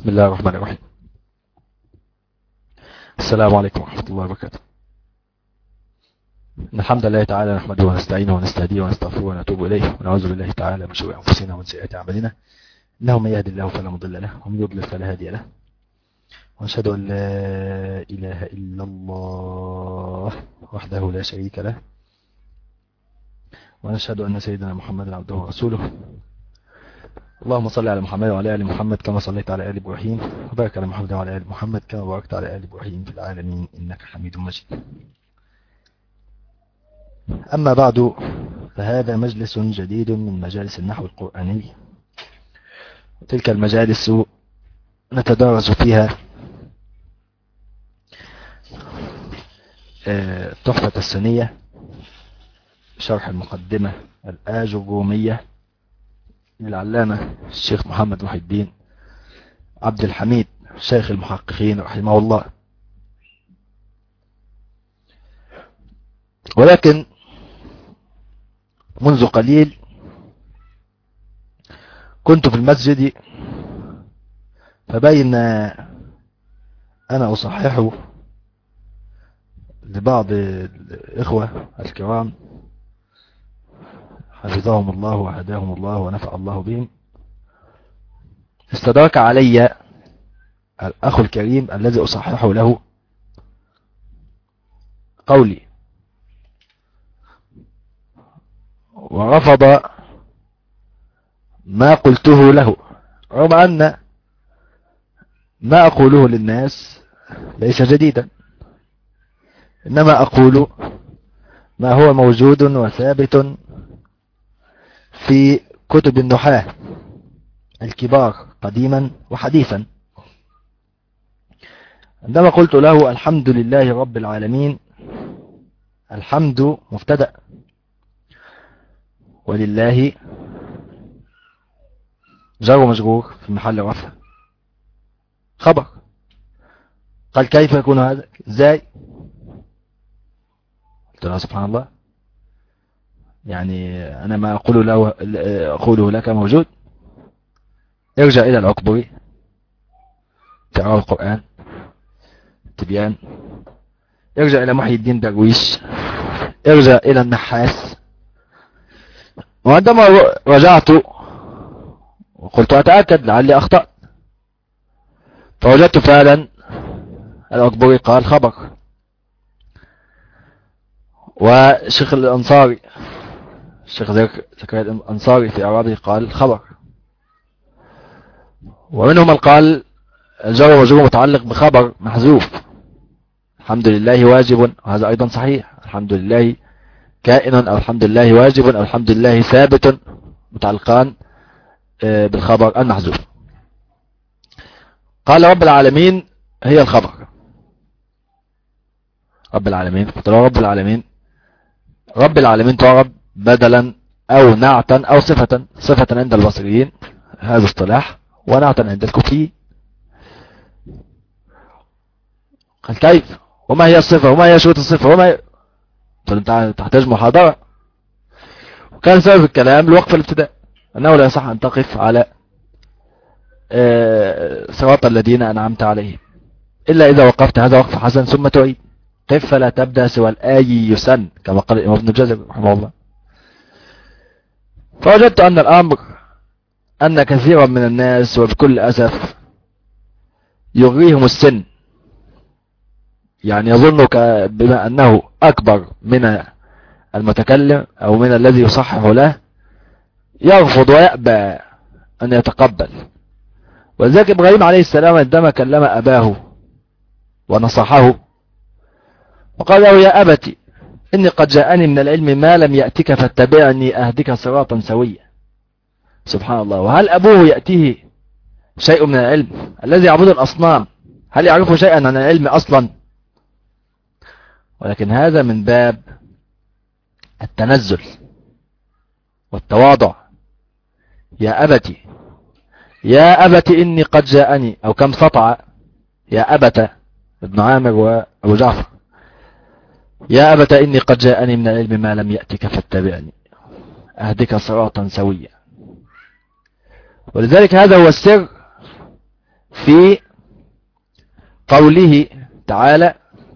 بسم الله الرحمن الرحيم. السلام عليكم ورحمة الله وبركاته. إن الحمد لله تعالى نحمده ونستعينه ونستهديه ونستغفره ونتوب إليه ونعوذ بالله تعالى من شرور أنفسنا ومن سيئات أعمالنا، إنه من يهد الله فلا مضل له ومن يضلل فلا هادي له، ونشهد أن لا إله إلا الله وحده لا شريك له، ونشهد أن سيدنا محمدا عبده ورسوله. اللهم صل على محمد وعلى آل محمد كما صليت على آل إبراهيم، وبارك على محمد وعلى آل محمد كما باركت على آل إبراهيم في العالمين إنك حميد مجيد. أما بعد، فهذا مجلس جديد من مجالس النحو القرآني، وتلك المجالس نتدارس فيها تحفة السنية شرح المقدمة الآجرومية للعلامة الشيخ محمد محي الدين عبد الحميد شيخ المحققين رحمه الله. ولكن منذ قليل كنت في المسجد، فبين أنا أصححه لبعض الإخوة الكرام حفظهم الله وهداهم الله ونفع الله بهم، استدرك علي الأخ الكريم الذي أصححه له قولي، ورفض ما قلته له، رغم أن ما أقوله للناس ليس جديدا، إنما أقول ما هو موجود وثابت في كتب النحاة الكبار قديما وحديثا. عندما قلت له الحمد لله رب العالمين، الحمد مبتدأ ولله جر ومجرور في محل رفع خبر. قال كيف يكون هذا؟ ازاي؟ قلت له سبحان الله، يعني أنا ما أقوله لك موجود. ارجع إلى العقبري في إعراب القرآن تبيان، ارجع إلى محي الدين درويش، ارجع إلى النحاس. وعندما رجعت وقلت أتأكد لعلي أخطأت، فوجدت فعلا العقبري قال خبر، وشيخ الأنصاري الشيخ زكريا الأنصاري في إعرابه قال خبر، ومنهم من قال الجر ومجرور متعلق بخبر محذوف، الحمد لله واجب، وهذا أيضا صحيح، الحمد لله كائن أو الحمد لله واجب أو الحمد لله ثابت متعلقان بالخبر المحذوف. قال رب العالمين هي الخبر. رب العالمين، قلت له رب العالمين، رب العالمين تعرب بدلا أو نعتا أو صفة. صفة عند البصريين هذا اصطلاح، ونعتا عند الكوفيين. قال كيف؟ وما هي الصفة؟ وما هي شروط الصفة؟ وما هي؟ قلت له انت تحتاج محاضرة. وكان سبب الكلام الوقف الابتداء، أنه لا يصح أن تقف على صراط الذين أنعمت عليهم إلا إذا وقفت هذا وقف حسن ثم تعيد. قف فلا تبدأ سوى الآي يسن، كما قال الإمام ابن الجزري رحمه الله. فوجدت أن الأمر أن كثيرا من الناس وبكل أسف يغريهم السن، يعني يظنك بما أنه أكبر من المتكلم أو من الذي يصحح له، يرفض ويأبى أن يتقبل. ولذلك إبراهيم عليه السلام عندما كلم أباه ونصحه وقال له يا أبتي إني قد جاءني من العلم ما لم يأتك فاتبعني أهدك صراطا سويا. سبحان الله، وهل أبوه يأتيه شيء من العلم؟ الذي يعبد الأصنام هل يعرف شيئا عن العلم أصلا؟ ولكن هذا من باب التنزل والتواضع. يا أبتي، يا أبت إني قد جاءني، أو كم سطع يا أبت ابن عامر وأبو جعفر، يا أبت إني قد جاءني من العلم ما لم يأتك فاتبعني أهدك صراطا سويا. ولذلك هذا هو السر في قوله تعالى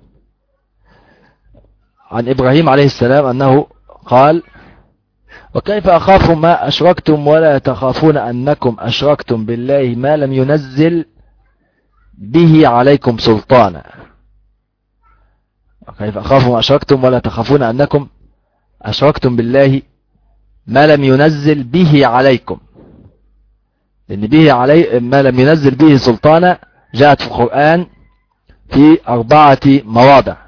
عن إبراهيم عليه السلام أنه قال: وكيف أخاف ما أشركتم ولا تخافون أنكم أشركتم بالله ما لم ينزل به عليكم سلطانا. وكيف أخاف ما أشركتم ولا تخافون أنكم أشركتم بالله ما لم ينزل به عليكم، لأن به علي ما لم ينزل به سلطانا جاءت في القرآن في 4 مواضع: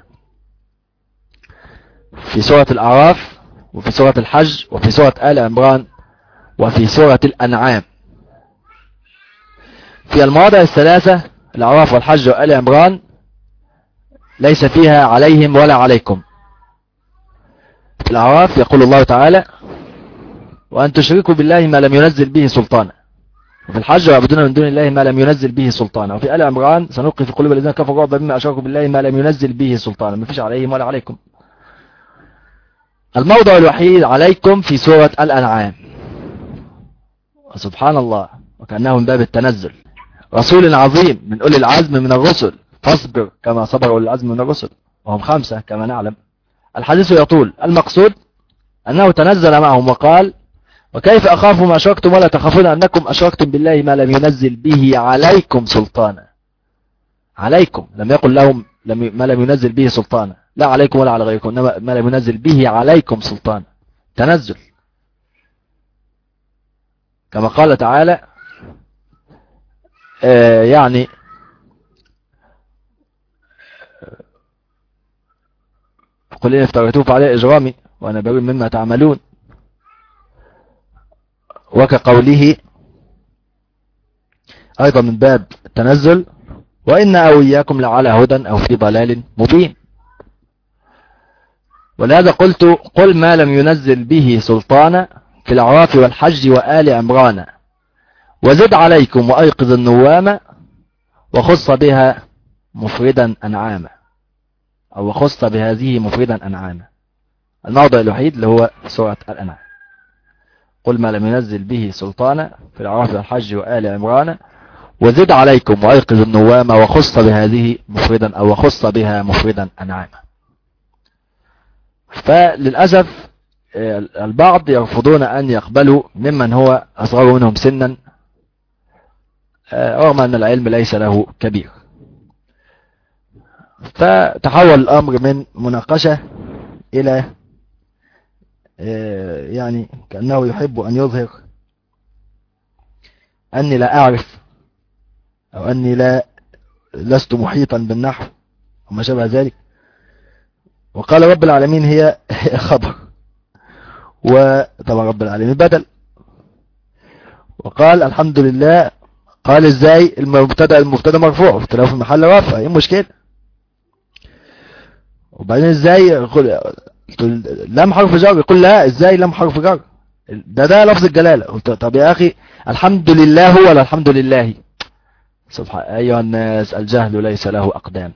في سورة الأعراف، وفي سورة الحج، وفي سورة آل عمران، وفي سورة الأنعام. في المواضع الثلاثة الأعراف والحج وآل عمران ليس فيها عليهم ولا عليكم. في الأعراف يقول الله تعالى: وأن تشركوا بالله ما لم ينزل به سلطانا. وفي الحج: ويعبدون من دون الله ما لم ينزل به سلطانا. وفي آل عمران: سنلقي في قلوب الذين كفروا الرعب بما أشركوا بالله ما لم ينزل به سلطانا. ما فيش عليهم ولا عليكم. الموضع الوحيد عليكم في سورة الأنعام. سبحان الله، وكأنه من باب التنزل: رسول عظيم من أولي العزم من الرسل فاصبر كما صبر أولي العزم من الرسل وهم 5 كما نعلم. الحديث يطول، المقصود أنه تنزل معهم وقال: وكيف أخاف ما أشركتم ولا تخافون أنكم أشركتم بالله ما لم ينزل به عليكم سلطانا. عليكم، لم يقل لهم ما لم ينزل به سلطانا، لا عليكم ولا على غيركم، إنما ما لم ينزل به عليكم سلطانا، تنزل. كما قال تعالى يعني قل إن افتريتوه فعليه إجرامي وأنا بريء مما تعملون. وكقوله أيضا من باب التنزل: وإن أو إياكم لعلى هدى أو في ضلال مبين. ولهذا قلت: قل ما لم ينزل به سلطانا في الأعراف والحج وآل عمران، وزد عليكم وأيقظ النوام، وخص بها مفردا أنعاما، أو وخص بهذه مفردا أنعاما. الموضع الوحيد اللي هو سورة الأنعام: قل ما لم ينزل به سلطانا في الأعراف والحج وآل عمران، وزد عليكم وأيقظ النوام، وخص بهذه مفردا، أو وخص بها مفردا أنعاما. فللأسف البعض يرفضون أن يقبلوا ممن هو أصغر منهم سنا، رغم أن العلم ليس له كبير. فتحول الأمر من مناقشة إلى يعني كأنه يحب أن يظهر أني لا أعرف، أو أني لست محيطا بالنحو وما شابه ذلك. وقال رب العالمين هي خبر، وطبعا رب العالمين بدل. وقال الحمد لله، قال ازاي المبتدا مرفوع واختلاف في محل رفع، ايه المشكله؟ وبعدين ازاي لم حرف جر؟ يقول لا، ازاي لم حرف جر؟ ده لفظ الجلاله. قلت طب يا اخي الحمد لله هو ولا الحمد لله؟ سبحان ايها الناس، الجهل ليس له اقدام.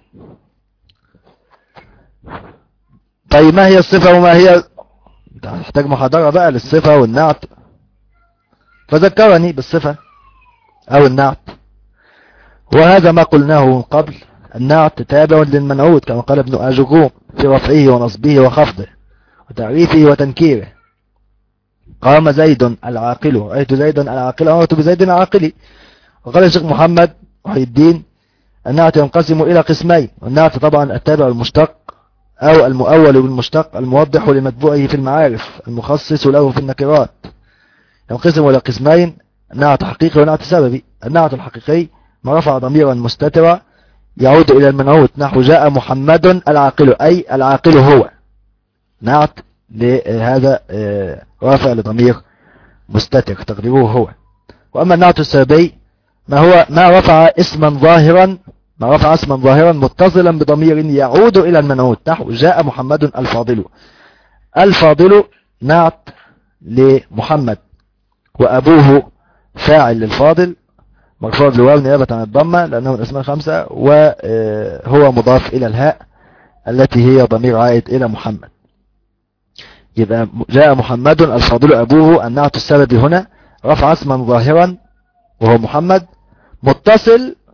طيب ما هي الصفه وما هي؟ تحتاج محاضره بقى للصفه والنعت، فذكرني بالصفه او النعت. وهذا ما قلناه من قبل: النعت تابع للمنعوت كما قال ابن آجروم في رفعه ونصبه وخفضه وتعريفه وتنكيره. قام زيد العاقل، رأيت زيدا العاقل، أمرت بزيد العاقل. وقال الشيخ محمد محي الدين: النعت ينقسم إلى قسمين. والنعت طبعا التابع المشتق أو المؤول بالمشتق الموضح لمتبوعه في المعارف المخصص له في النكرات. ينقسم إلى قسمين: نعت حقيقي ونعت سببي. النعت الحقيقي ما رفع ضميرا مستترا يعود إلى المنعوت، نحو جاء محمد العاقل، أي العاقل هو، نعت لهذا رافع لضمير مستتر تقديره هو. وأما النعت السببي ما رفع اسما ظاهرا متصلا بضمير يعود إلى المنعوت، نحو جاء محمد الفاضل. الفاضل نعت لمحمد، وأبوه فاعل للفاضل مرفوع بالواو نيابة عن الضمة لأنه من الأسماء 5، وهو مضاف إلى الهاء التي هي ضمير عائد إلى محمد. يبقى جاء محمد الفاضل أبوه، النعت السبب هنا رفع اسما ظاهرا وهو محمد متصل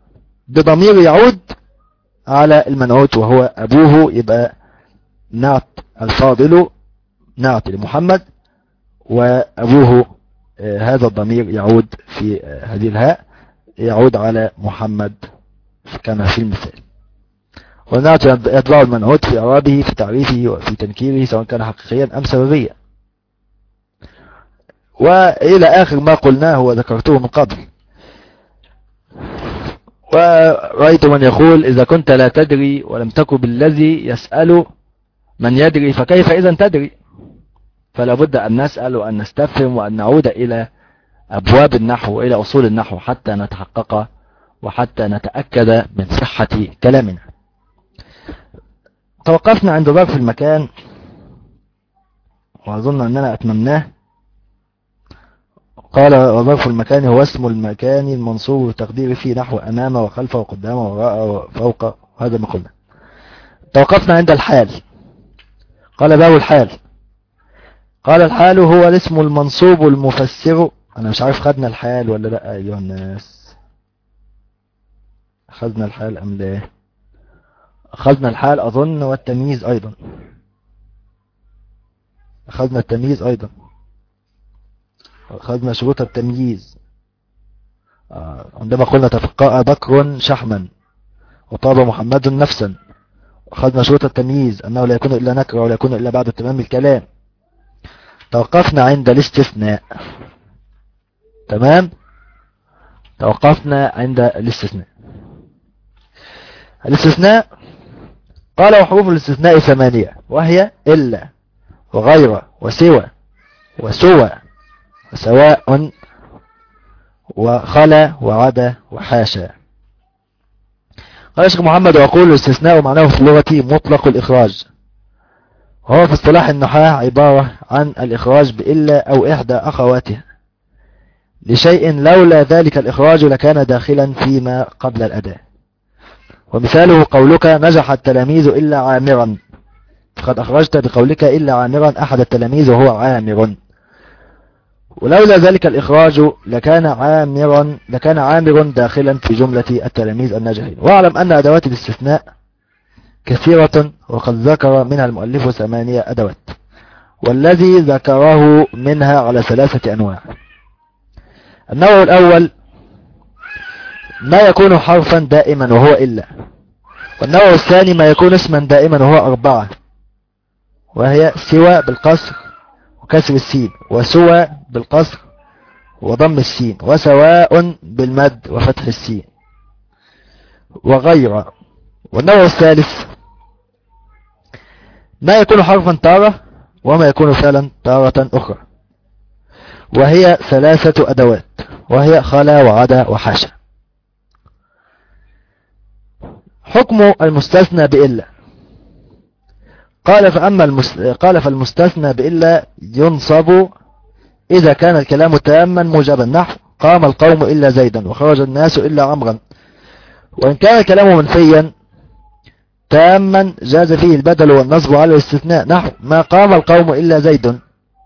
بضمير يعود على المنعوت وهو أبوه، يبقى نعت الفاضل نعت لمحمد، وأبوه هذا الضمير يعود في هذه الهاء يعود على محمد كما في المثال. والنعت يتبع المنعوت في إعرابه في تعريفه وفي تنكيره سواء كان حقيقيا أم سببيا. وإلى آخر ما قلناه وذكرته من قبل. ورأيت من يقول إذا كنت لا تدري ولم تكن بالذي يسأل من يدري فكيف إذا تدري؟ فلا بد أن نسأل وأن نستفهم وأن نعود إلى أبواب النحو وإلى أصول النحو حتى نتحقق وحتى نتأكد من صحة كلامنا. توقفنا عند ظرف المكان وأظن أننا أتممناه. قال وظرف المكان هو اسم المكان المنصوب وتقديره فيه نحو أمام وخلف وقدام ووراء وفوق، هذا ما قلنا. توقفنا عند الحال. قال باب الحال. قال الحال هو الاسم المنصوب المفسر. أنا مش عارف خدنا الحال ولا لا أيها الناس، خدنا الحال أم لا؟ أخذنا الحال أظن، والتمييز أيضا أخذنا التمييز أيضا، أخذنا شروط التمييز عندما قلنا تفقاء بكر شحما وطاب محمد نفسا. أخذنا شروط التمييز أنه لا يكون إلا نكرة ولا يكون إلا بعد تمام الكلام. توقفنا عند الاستثناء. تمام، توقفنا عند الاستثناء. الاستثناء قال وحروف الاستثناء 8 وهي إلا وغير وسوى وسوى وسواء وخلا وعدا وحاشا. قال الشيخ محمد ويقول الاستثناء معناه في اللغة مطلق الإخراج، وهو في اصطلاح النحاة عبارة عن الإخراج بإلا أو إحدى أخواتها لشيء لولا ذلك الإخراج لكان داخلا فيما قبل الأداة. ومثاله قولك نجح التلاميذ إلا عامرا، فقد أخرجت بقولك إلا عامرا أحد التلاميذ وهو عامر، ولولا ذلك الإخراج لكان عامر داخلا في جملة التلاميذ الناجحين. واعلم أن أدوات الاستثناء كثيرة وقد ذكر منها المؤلف 8 أدوات، والذي ذكره منها على 3 أنواع. النوع الأول ما يكون حرفا دائما وهو إلا، والنوع الثاني ما يكون اسما دائما وهو 4 وهي سوى بالقصر وكسر السين، وسوى بالقصر وضم السين، وسواء بالمد وفتح السين، وغير. والنوع الثالث ما يكون حرفا تارة وما يكون فعلا تارة أخرى، وهي 3 أدوات وهي خلا وعدا وحاشا. حكم المستثنى بإلا. قال فالمستثنى بإلا ينصب إذا كان الكلام تاما موجبا، نحو قام القوم إلا زيدا وخرج الناس إلا عمرا. وإن كان الكلام منفيا تاما جاز فيه البدل والنصب على الاستثناء، نحو ما قام القوم إلا زيد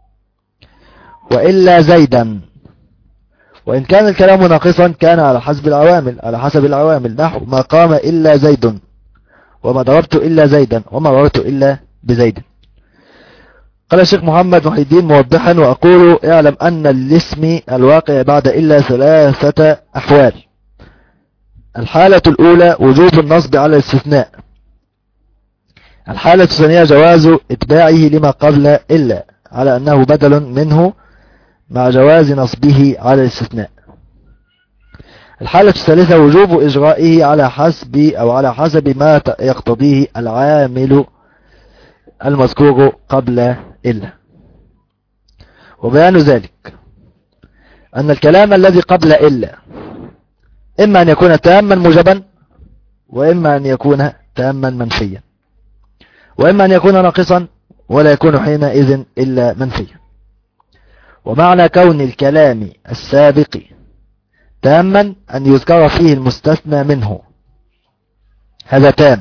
وإلا زيدا. وإن كان الكلام ناقصا كان على حسب العوامل، نحو ما قام إلا زيد وما ضربت إلا زيدا وما مررت إلا بزيد. قال الشيخ محمد محي الدين موضحا وأقول اعلم أن الاسم الواقع بعد إلا 3 أحوال. الحالة الأولى وجوب النصب على الاستثناء. الحالة الثانية جواز اتباعه لما قبل إلا على أنه بدل منه مع جواز نصبه على الاستثناء. الحالة الثالثة وجوب إجرائه على حسب ما يقتضيه العامل المذكور قبل إلا. وبيان ذلك أن الكلام الذي قبل إلا إما أن يكون تاما موجبا، وإما أن يكون تاما منفيا، وإما أن يكون ناقصا ولا يكون حينئذ إلا منفيا. ومعنى كون الكلام السابق تاما أن يذكر فيه المستثنى منه، هذا تام.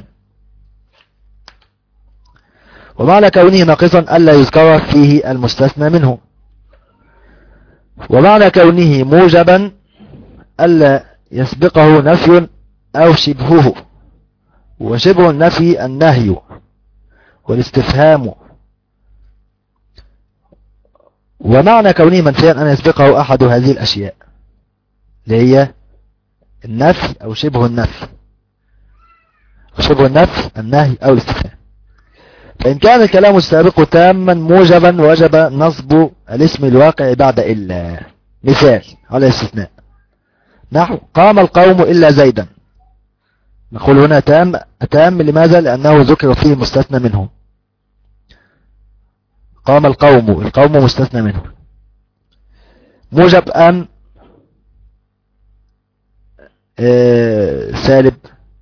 ومعنى كونه ناقصا ألا يذكر فيه المستثنى منه. ومعنى كونه موجبا ألا يسبقه نفي أو شبهه. وشبه النفي النهي والاستفهام. ومعنى كونه منفيا أن يسبقه أحد هذه الأشياء اللي هي النفي أو شبه النفي. شبه النفي النهي أو الاستفهام. فإن كان الكلام السابق تاما موجبا وجب نصب الاسم الواقع بعد إلا. مثال على الاستثناء نحو قام القوم إلا زيدا. نقول هنا تام لماذا؟ لأنه ذكر فيه مستثنى منه. قام القوم مستثنى منه. موجب أم سالب؟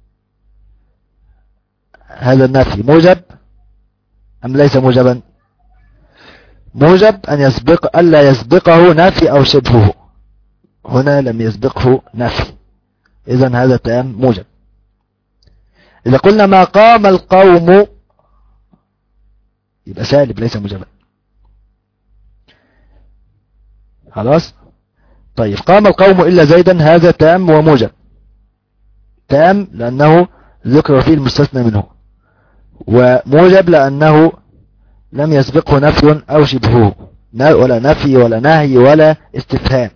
هذا النفي موجب أم ليس موجبا؟ موجب أن يسبق ألا يسبقه نفي أو شبهه. هنا لم يسبقه نفي، إذن هذا تام موجب. إذا قلنا ما قام القوم يبقى سالب ليس موجبا. خلاص. طيب قام القوم إلا زيدا هذا تام وموجب. تام لأنه ذكر فيه المستثنى منه، وموجب لأنه لم يسبقه نفي أو شبهه، ولا نفي ولا نهي ولا استفهام.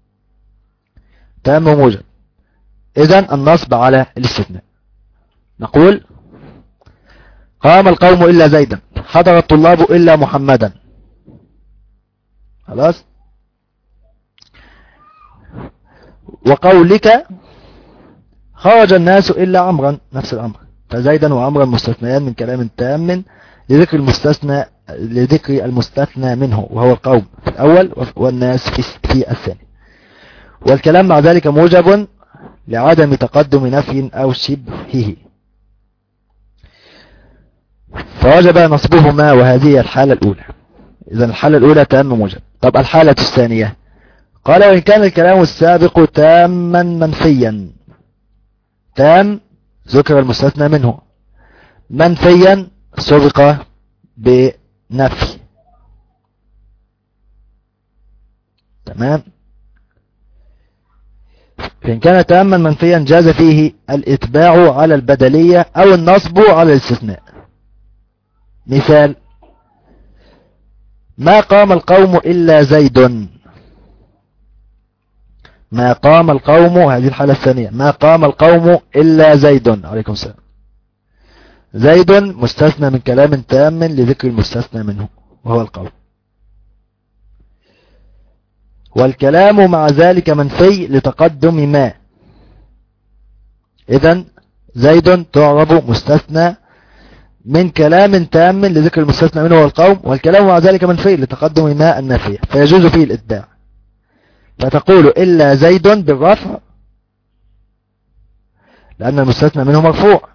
تام وموجب. إذن النصب على الاستثناء. نقول قام القوم إلا زيدا، حضر الطلاب إلا محمدا. خلاص. وقولك خرج الناس إلا عمرا، نفس الأمر. فزيدا وعمرا مستثنيان من كلام تام لذكر المستثنى منه وهو القوم في الأول والناس في الثاني. والكلام مع ذلك موجب لعدم تقدم نفي أو شبهه، فوجب نصبهما، وهذه الحالة الأولى. إذا الحالة الأولى تام موجب. طب الحالة الثانية قال وإن كان الكلام السابق تاما منفيا. تام ذكر المستثنى منه، منفيا سبق بنفي. تمام. فإن كان تاما منفيا جاز فيه الاتباع على البدلية أو النصب على الاستثناء. مثال ما قام القوم إلا زيد. ما قام القوم، هذه الحالة الثانية، ما قام القوم إلا زيد. عليكم السلام. زيد مستثنى من كلام تام لذكر المستثنى منه وهو القوم. والكلام مع ذلك منفي لتقدم ما. إذن زيد تعرب مستثنى من كلام تام لذكر المستثنى منه وهو القوم، والكلام مع ذلك منفي لتقدم ما النافية، فيجوز فيه الإتباع. فتقول إلا زيد بالرفع لأن المستثنى منه مرفوع،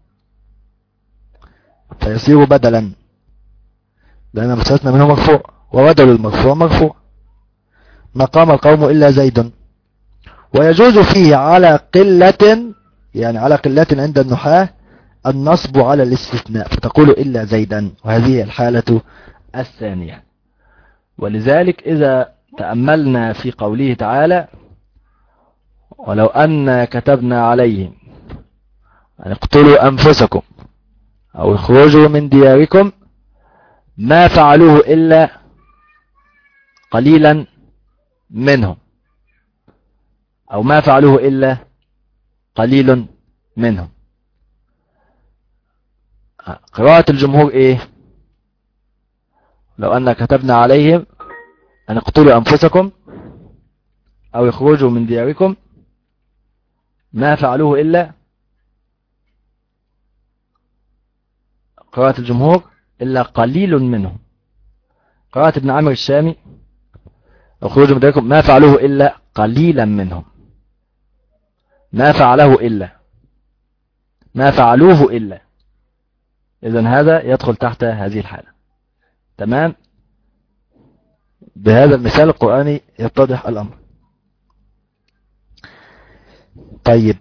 فيصير بدلا لأن المستثنى منه مرفوع، وبدل المرفوع مرفوع. ما قام القوم إلا زيد. ويجوز فيه على قلة، يعني على قلة عند النحاة، النصب على الاستثناء، فتقول إلا زيدا، وهذه الحالة الثانية. ولذلك إذا تأملنا في قوله تعالى ولو أن كتبنا عليهم أن اقتلوا أنفسكم أو اخرجوا من دياركم ما فعلوه إلا قليلا منهم، أو ما فعلوه إلا قليل منهم. قراءة الجمهور إيه؟ لو أن كتبنا عليهم أن اقتلوا أنفسكم أو يخرجوا من دياركم ما فعلوه إلا، قراءة الجمهور إلا قليل منهم. قراءة ابن عامر الشامي اخرجوا من دياركم ما فعلوه إلا قليلا منهم. ما فعله إلا، ما فعلوه إلا. إذن هذا يدخل تحت هذه الحالة. تمام. بهذا المثال القرآني يتضح الأمر. طيب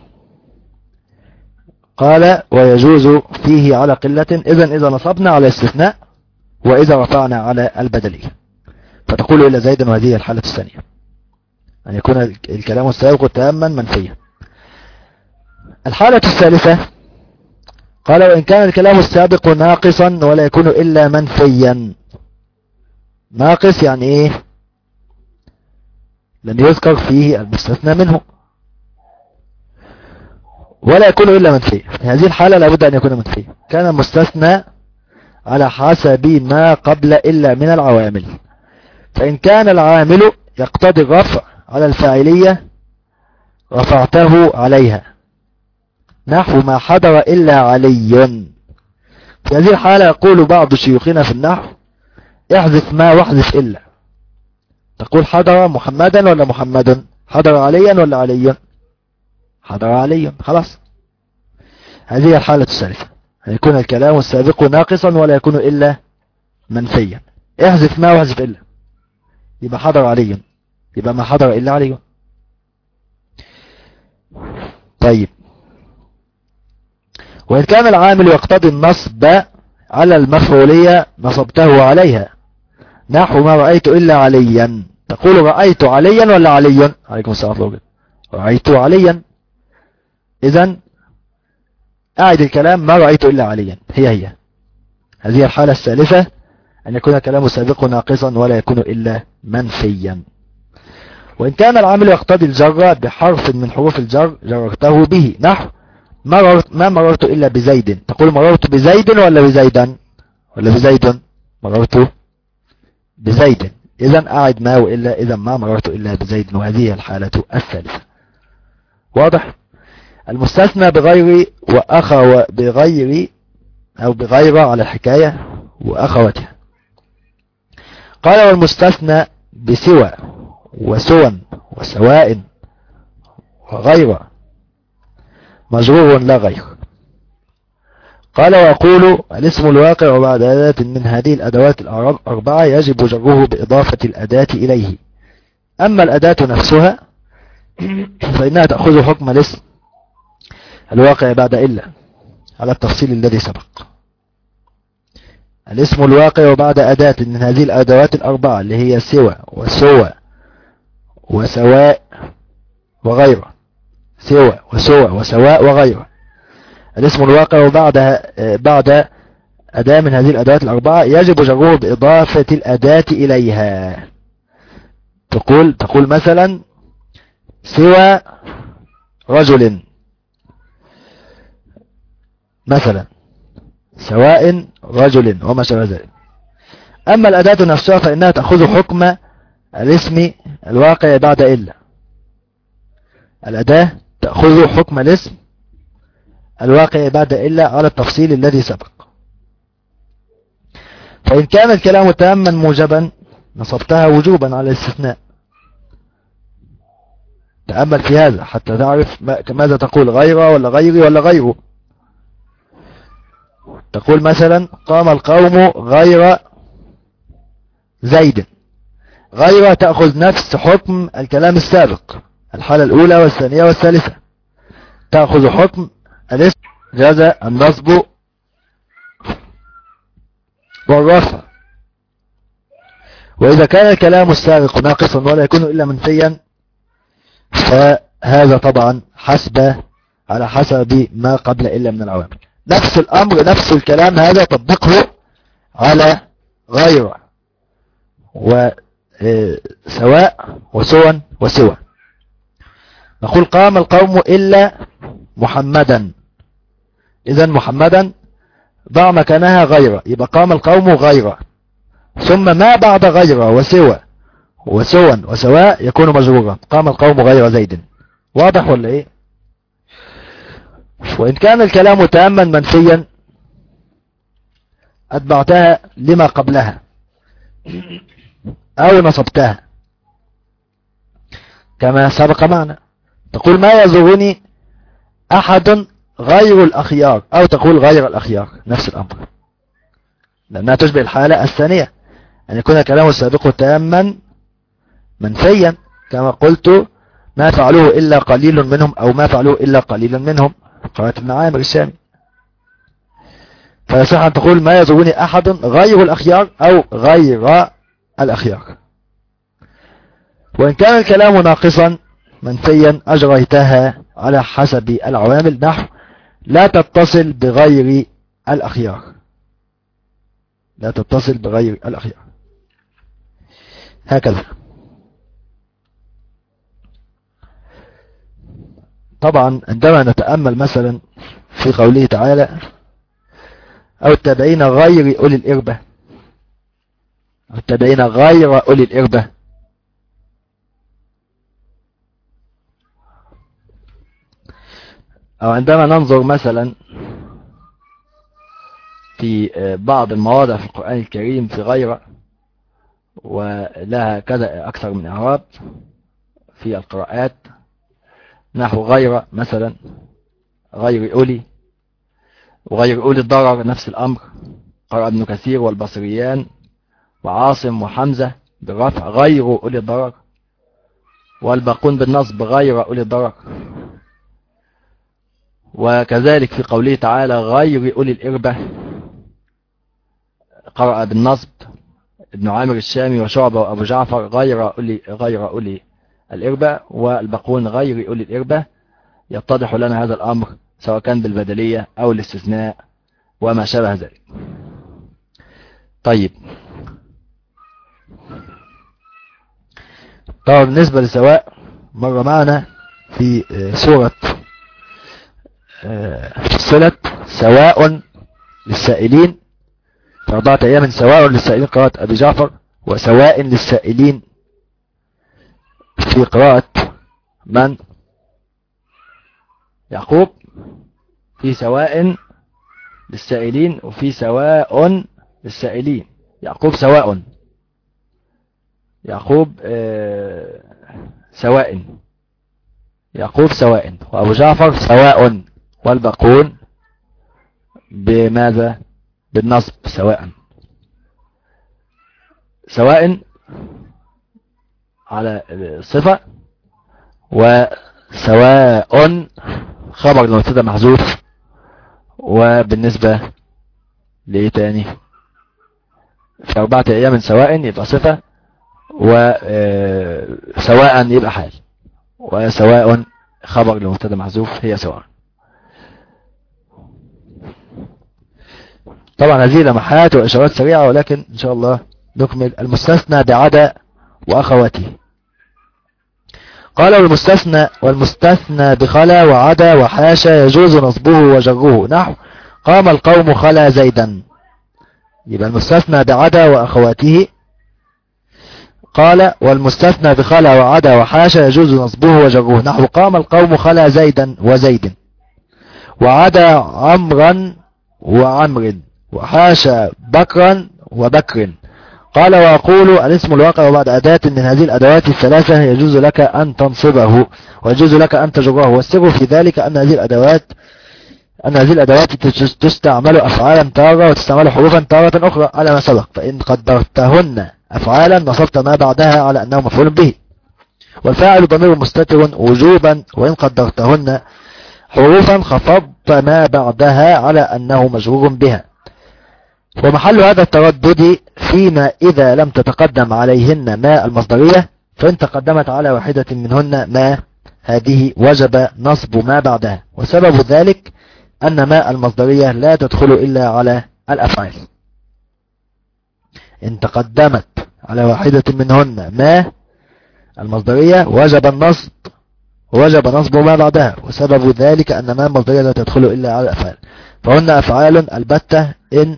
قال ويجوز فيه على قلة. إذا نصبنا على الاستثناء وإذا رفعنا على البدلية، فتقول إلا زيدا، وهذه الحالة الثانية أن يكون الكلام السابق تاما منفيا. الحالة الثالثة قال وإن كان الكلام السابق ناقصا ولا يكون إلا منفيا. ناقص يعني إيه؟ لم يذكر فيه المستثنى منه، ولا يكون إلا منفيا. في هذه الحالة لابد أن يكون منفيا. كان المستثنى على حسب ما قبل إلا من العوامل. فإن كان العامل يقتضي الرفع على الفاعلية رفعته عليها، نحو ما حضر إلا علي. في هذه الحالة يقول بعض شيوخنا في النحو احذف ما واحذف إلا. تقول حضر محمدا ولا محمد؟ حضر عليا ولا علي؟ حضر علي، خلاص. هذه الحالة الثالثة، أن يكون الكلام السابق ناقصا ولا يكون إلا منفيا. احذف ما واحذف إلا، يبقى حضر علي، يبقى ما حضر إلا علي. طيب، وإن كان العامل يقتضي النصب على المفعولية نصبته عليها، نحو ما رأيت إلا عليا. تقول رأيت عليا ولا علي؟ عليكم السلام ورحمة الله. رأيت عليا، إذن أعد الكلام ما رأيت إلا عليا، هي هذه الحالة الثالثة، أن يكون الكلام سابق ناقصا ولا يكون إلا منفيا. وإن كان العامل يقتضي الجر بحرف من حروف الجر جررته به، نحو ما مررت إلا بزيد. تقول مررت بزيد ولا بزيدا ولا بزيد؟ مررت بزيد، إذن أعد ما وإلا، إذن ما مررت إلا بزيد. وهذه الحالة الثالثة. واضح؟ المستثنى بغير بغير أو بغير على الحكاية وأخواتها. قال والمستثنى بسوى وسوى وسواء وغير مجرور لا غير. قال وأقول الاسم الواقع وبعد أداة من هذه الأدوات الأربعة يجب جره بإضافة الأداة إليه. أما الأداة نفسها فإنها تأخذ حكم الاسم الواقع بعد إلا على التفصيل الذي سبق. الاسم الواقع وبعد أداة من هذه الأدوات الأربعة اللي هي سوى وسوى وسواء وغيره. سوى وسوى وسواء وغيره. الاسم الواقع بعد أداة من هذه الأدوات الأربعة يجب جره بإضافة الأداة إليها. تقول مثلا سوى رجل، مثلا سواء رجل وما شابه ذلك. أما الأداة نفسها فإنها تأخذ حكم الاسم الواقع بعد إلا. الأداة تأخذ حكم الاسم الواقع بعد إلا على التفصيل الذي سبق. فإن كان الكلام تاما موجبا نصبتها وجوبا على الاستثناء. تأمل في هذا حتى تعرف ماذا تقول، غيره ولا غيري ولا غيره. تقول مثلا قام القوم غير زيد. غير تأخذ نفس حكم الكلام السابق، الحالة الأولى والثانية والثالثة، تأخذ حكم الاسم جاز النصب والرفع. وإذا كان الكلام السابق ناقصا ولا يكون إلا منفيا فهذا طبعا على حسب ما قبل إلا من العوامل. نفس الأمر نفس الكلام هذا طبقه على غير وسواء وسوى وسوى. نقول قام القوم إلا محمدا، إذن محمدا ضع مكانها غير، يبقى قام القوم غير، ثم ما بعد غير وسوى وسوى وسواء يكون مجرورا، قام القوم غير زيد. واضح ولا ايه؟ وإن كان الكلام تاما منفيا أتبعتها لما قبلها أو نصبتها كما سبق معنا. تقول ما يزورني أحد غير الأخيار، أو تقول غير الأخيار، نفس الأمر، لأنها تشبه الحالة الثانية أن يكون الكلام السابق تاما منفيا، كما قلت ما فعلوه إلا قليل منهم، أو ما فعلوه إلا قليلا منهم، قالت ابن عامر الشامي. فيصح أن تقول ما يزورني أحد غير الأخيار أو غير الأخيار. وإن كان الكلام ناقصا منفيا أجريتها على حسب العوامل، نحو لا تتصل بغير الأخيار، لا تتصل بغير الأخيار، هكذا. طبعا عندما نتأمل مثلا في قوله تعالى أو التابعين غير أولي الإربة، أو التابعين غير أولي الإربة، أو عندما ننظر مثلا في بعض المواضع في القرآن الكريم في غير، ولها كذا أكثر من إعراب في القراءات، نحو غير مثلا غير أولي، وغير أولي الضرر نفس الأمر، قرأ ابن كثير والبصريان وعاصم وحمزة بالرفع غير أولي الضرر، والباقون بالنصب غير أولي الضرر. وكذلك في قوله تعالى غير أولي الإربة قرأ بالنصب ابن عامر الشامي وشعبة وأبو جعفر غير أولي الإربة، والباقون غير أولي الإربة. يتضح لنا هذا الأمر سواء كان بالبدلية أو الاستثناء وما شابه ذلك. طيب، طبعا بالنسبة لسواء مر معنا في سورة فصلت سواء للسائلين في 4 أيام، سواء للسائلين قراءة أبي جعفر، وسواء للسائلين في قراءة من؟ يعقوب، في سواء للسائلين وفي سواء للسائلين. يعقوب سواء، يعقوب سواء، يعقوب سواء، وأبو جعفر سواء، والباقون بماذا؟ بالنصب سواء. سواء على الصفة، وسواء خبر المبتدا محذوف. وبالنسبة لإيه تاني؟ في 4 أيام سواء يبقى صفة، وسواء يبقى حال، وسواء خبر المبتدا محذوف هي سواء. طبعا هذه لمحات وإشارات سريعة، ولكن إن شاء الله نكمل. المستثنى بعدا وأخواته. قال والمستثنى بخلا وعدا وحاشا يجوز نصبه وجره، نحو قام القوم خلا زيدا. يبقى المستثنى بعدا وأخواته. قال والمستثنى بخلا وعدا وحاشا يجوز نصبه وجره، نحو قام القوم خلا زيدا وزيد، وعدا عمرا وعمر، وحاشا بكرا وبكر. قال وأقول الاسم الواقع بعد أداة من هذه الأدوات الثلاثة يجوز لك أن تنصبه ويجوز لك أن تجره، والسر في ذلك أن هذه الأدوات تستعمل أفعالا تارة وتستعمل حروفا تارة أخرى على ما سبق، فإن قدرتهن أفعالا نصبت ما بعدها على أنه مفعول به، والفاعل ضمير مستتر وجوبا، وإن قدرتهن حروفا خفضت ما بعدها على أنه مجرور بها. ومحل هذا التردد فيما إذا لم تتقدم عليهن ما المصدرية، فإن تقدمت على واحدة منهن ما هذه وجب نصب ما بعدها، وسبب ذلك أن ما المصدرية لا تدخل إلا على الأفعال. إن تقدمت على واحدة منهن ما المصدرية وجب نصب ما بعدها، وسبب ذلك أن ما المصدرية لا تدخل إلا على الأفعال، فهن أفعال البتة إن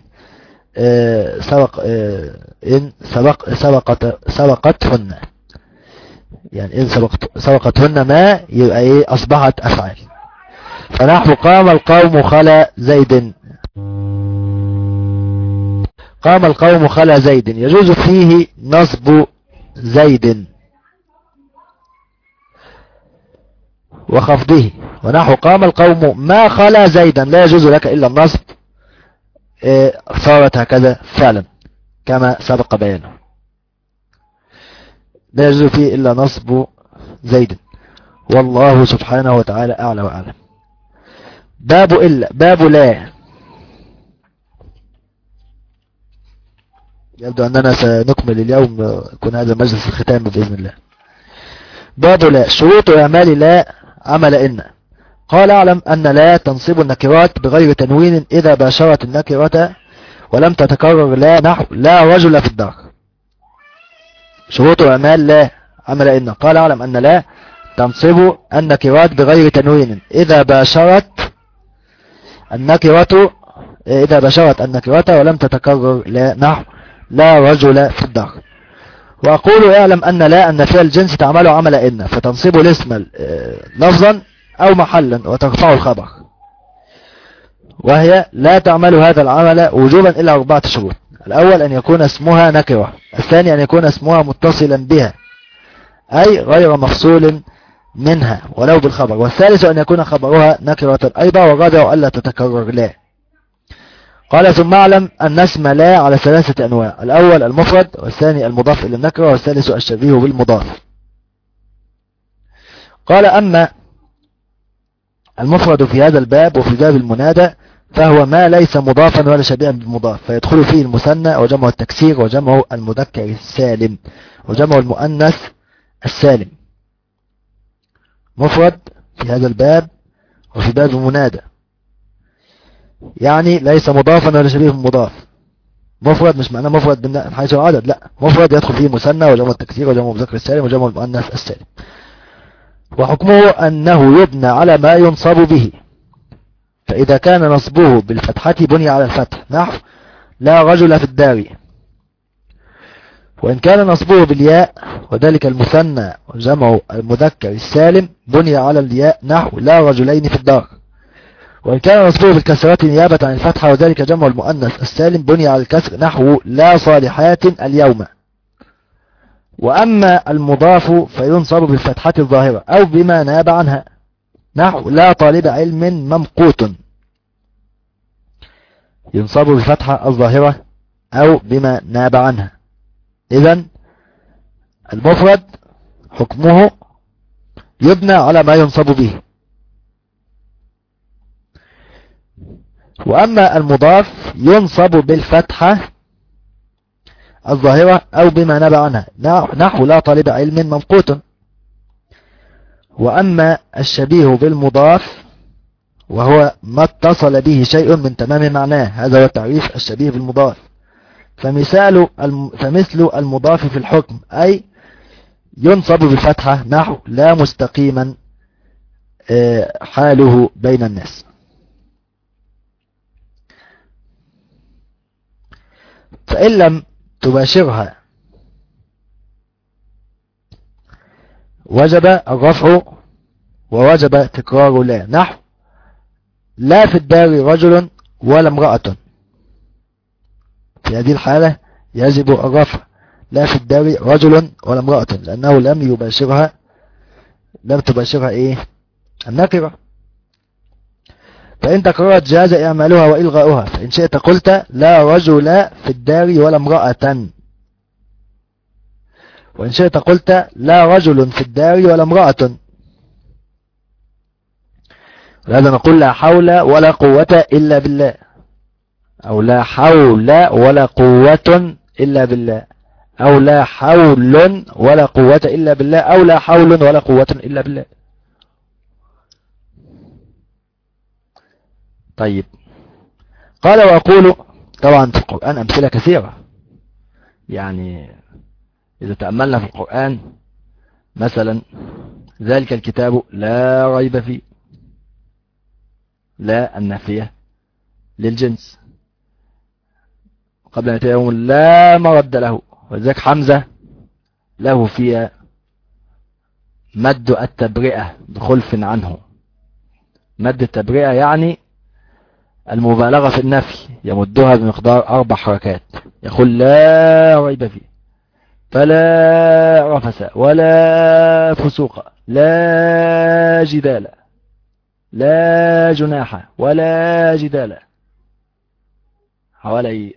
سبقتهن، يعني إن سبقتهن ما يبقى إيه؟ أصبحت أفعال. فنحو قام القوم خلا زيد، قام القوم خلا زيد يجوز فيه نصب زيد وخفضه، ونحو قام القوم ما خلا زيدا لا يجوز لك إلا النصب، صارت هكذا فعلا كما سبق بيانه، لا يجوز فيه إلا نصب زيد. والله سبحانه وتعالى أعلى وأعلم. باب لا. يبدو أننا سنكمل اليوم، يكون هذا مجلس الختام بإذن الله. باب لا. شروط إعمال لا عمل إن. قال اعلم أن لا تنصب النكرات بغير تنوين إذا باشرت النكرة ولم تتكرر لا، نحو لا رجل في الدار. شروط إعمال لا عمل إن. قال اعلم أن لا تنصب النكرات بغير تنوين إذا باشرت النكرة ولم تتكرر لا، نحو لا رجل في الدار. وأقول اعلم أن لا النافية الجنس تعمل عمل إن، فتنصب الاسم لفظا أو محلا وترفع الخبر، وهي لا تعمل هذا العمل وجوبا إلا 4 شروط. الأول أن يكون اسمها نكرة، الثاني أن يكون اسمها متصلا بها أي غير مفصول منها ولو بالخبر، والثالث أن يكون خبرها نكرة أيضا، والرابع ألا تتكرر لا. قال ثم اعلم أن اسم لا على 3 أنواع: الأول المفرد، والثاني المضاف إلى النكرة، والثالث الشبيه بالمضاف. قال أما المفرد في هذا الباب وفي باب المنادى فهو ما ليس مضافا ولا شبيها بالمضاف، فيدخل فيه المثنى وجمع التكسير وجمع المذكر السالم وجمع المؤنث السالم. مفرد في هذا الباب وفي باب المنادى يعني ليس مضافا ولا شبيه بالمضاف. مفرد مش معناه مفرد من حيث العدد، لا، مفرد يدخل فيه مثنى وجمع التكسير وجمع المذكر السالم وجمع المؤنث السالم. وحكمه أنه يبنى على ما ينصب به، فإذا كان نصبه بالفتحة بني على الفتح، نحو لا رجل في الدار. وإن كان نصبه بالياء وذلك المثنى وجمع المذكر السالم بني على الياء، نحو لا رجلين في الدار. وإن كان نصبه بالكسرة نيابة عن الفتحة وذلك جمع المؤنث السالم بني على الكسر، نحو لا صالحات اليوم. وأما المضاف فينصب بالفتحة الظاهرة أو بما ناب عنها، نحو لا طالب علم ممقوت. ينصب بالفتحة الظاهرة أو بما ناب عنها. إذن المفرد حكمه يبنى على ما ينصب به. وأما المضاف ينصب بالفتحة الظاهرة أو بما نبع عنها، نحو لا طالب علم ممقوت. وأما الشبيه بالمضاف وهو ما اتصل به شيء من تمام معناه، هذا هو التعريف الشبيه بالمضاف. فمثل المضاف في الحكم أي ينصب بالفتحة، نحو لا مستقيما حاله بين الناس. فإن لم تباشرها وجب الرفع ووجب تكرار لا، نحو لا في الدار رجل ولا امرأة. في هذه الحالة يجب الرفع، لا في الدار رجل ولا امرأة، لأنه لم تباشرها النكرة. فإن تكررت جاز إعمالها وإلغاؤها، فإن شئت قلت لا رجل في الدار ولا امرأة، وإن شئت قلت لا رجل في الدار ولا امرأة. ولهذا نقول لا حول ولا قوة إلا بالله، أو لا حول ولا قوة إلا بالله، أو لا حول ولا قوة إلا بالله، أو لا حول ولا قوة إلا بالله. طيب، قال وأقول، طبعا في القرآن أمثلة كثيرة، يعني إذا تأملنا في القرآن مثلا ذلك الكتاب لا ريب فيه، لا النافية للجنس، قبل أن يأتي يوم لا مرد له، وذلك حمزة له فيها مد التبرئة بخلف عنه. مد التبرئة يعني المبالغة في النفي، يمدها بمقدار 4 حركات، يقول لا ريب فيه، فلا رفس ولا فسوق لا جدال لا جناح ولا جدال، حوالي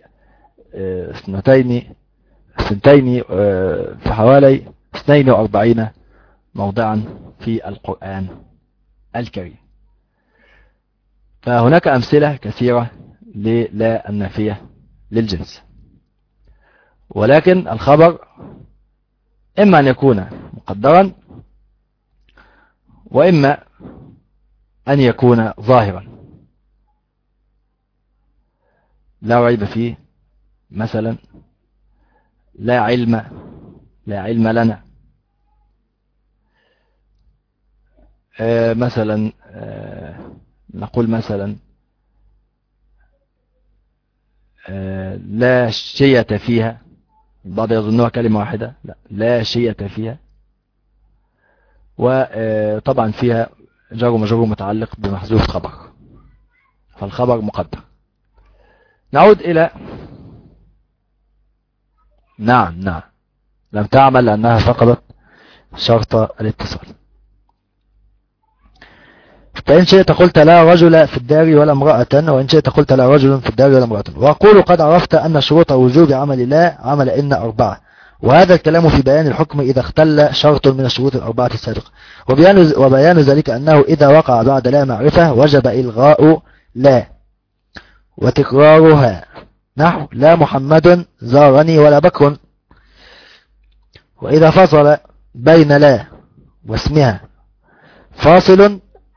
اثنتين في حوالي 42 موضعا في القرآن الكريم. فهناك أمثلة كثيرة للا النافية للجنس، ولكن الخبر إما أن يكون مقدرا وإما أن يكون ظاهرا لا ريب فيه، مثلا لا علم لنا، مثلا نقول مثلا لا شيء فيها، البعض يظنها كلمة واحدة، لا شيء فيها، وطبعا فيها جار ومجرور متعلق بمحذوف خبر، فالخبر مقدر. نعود إلى نعم لم تعمل لأنها فقدت شرط الاتصال. فإن شئت قلت لا رجل في الدار ولا امرأة، وإن شئت قلت لا رجل في الدار ولا امرأة. وأقول قد عرفت أن شروط وجوب عمل لا عمل إن 4، وهذا الكلام في بيان الحكم إذا اختل شرط من الشروط 4 السابقة، وبيان ذلك أنه إذا وقع بعد لا معرفة وجب إلغاء لا وتكرارها، نحو لا محمد زارني ولا بكر. وإذا فصل بين لا واسمها فاصل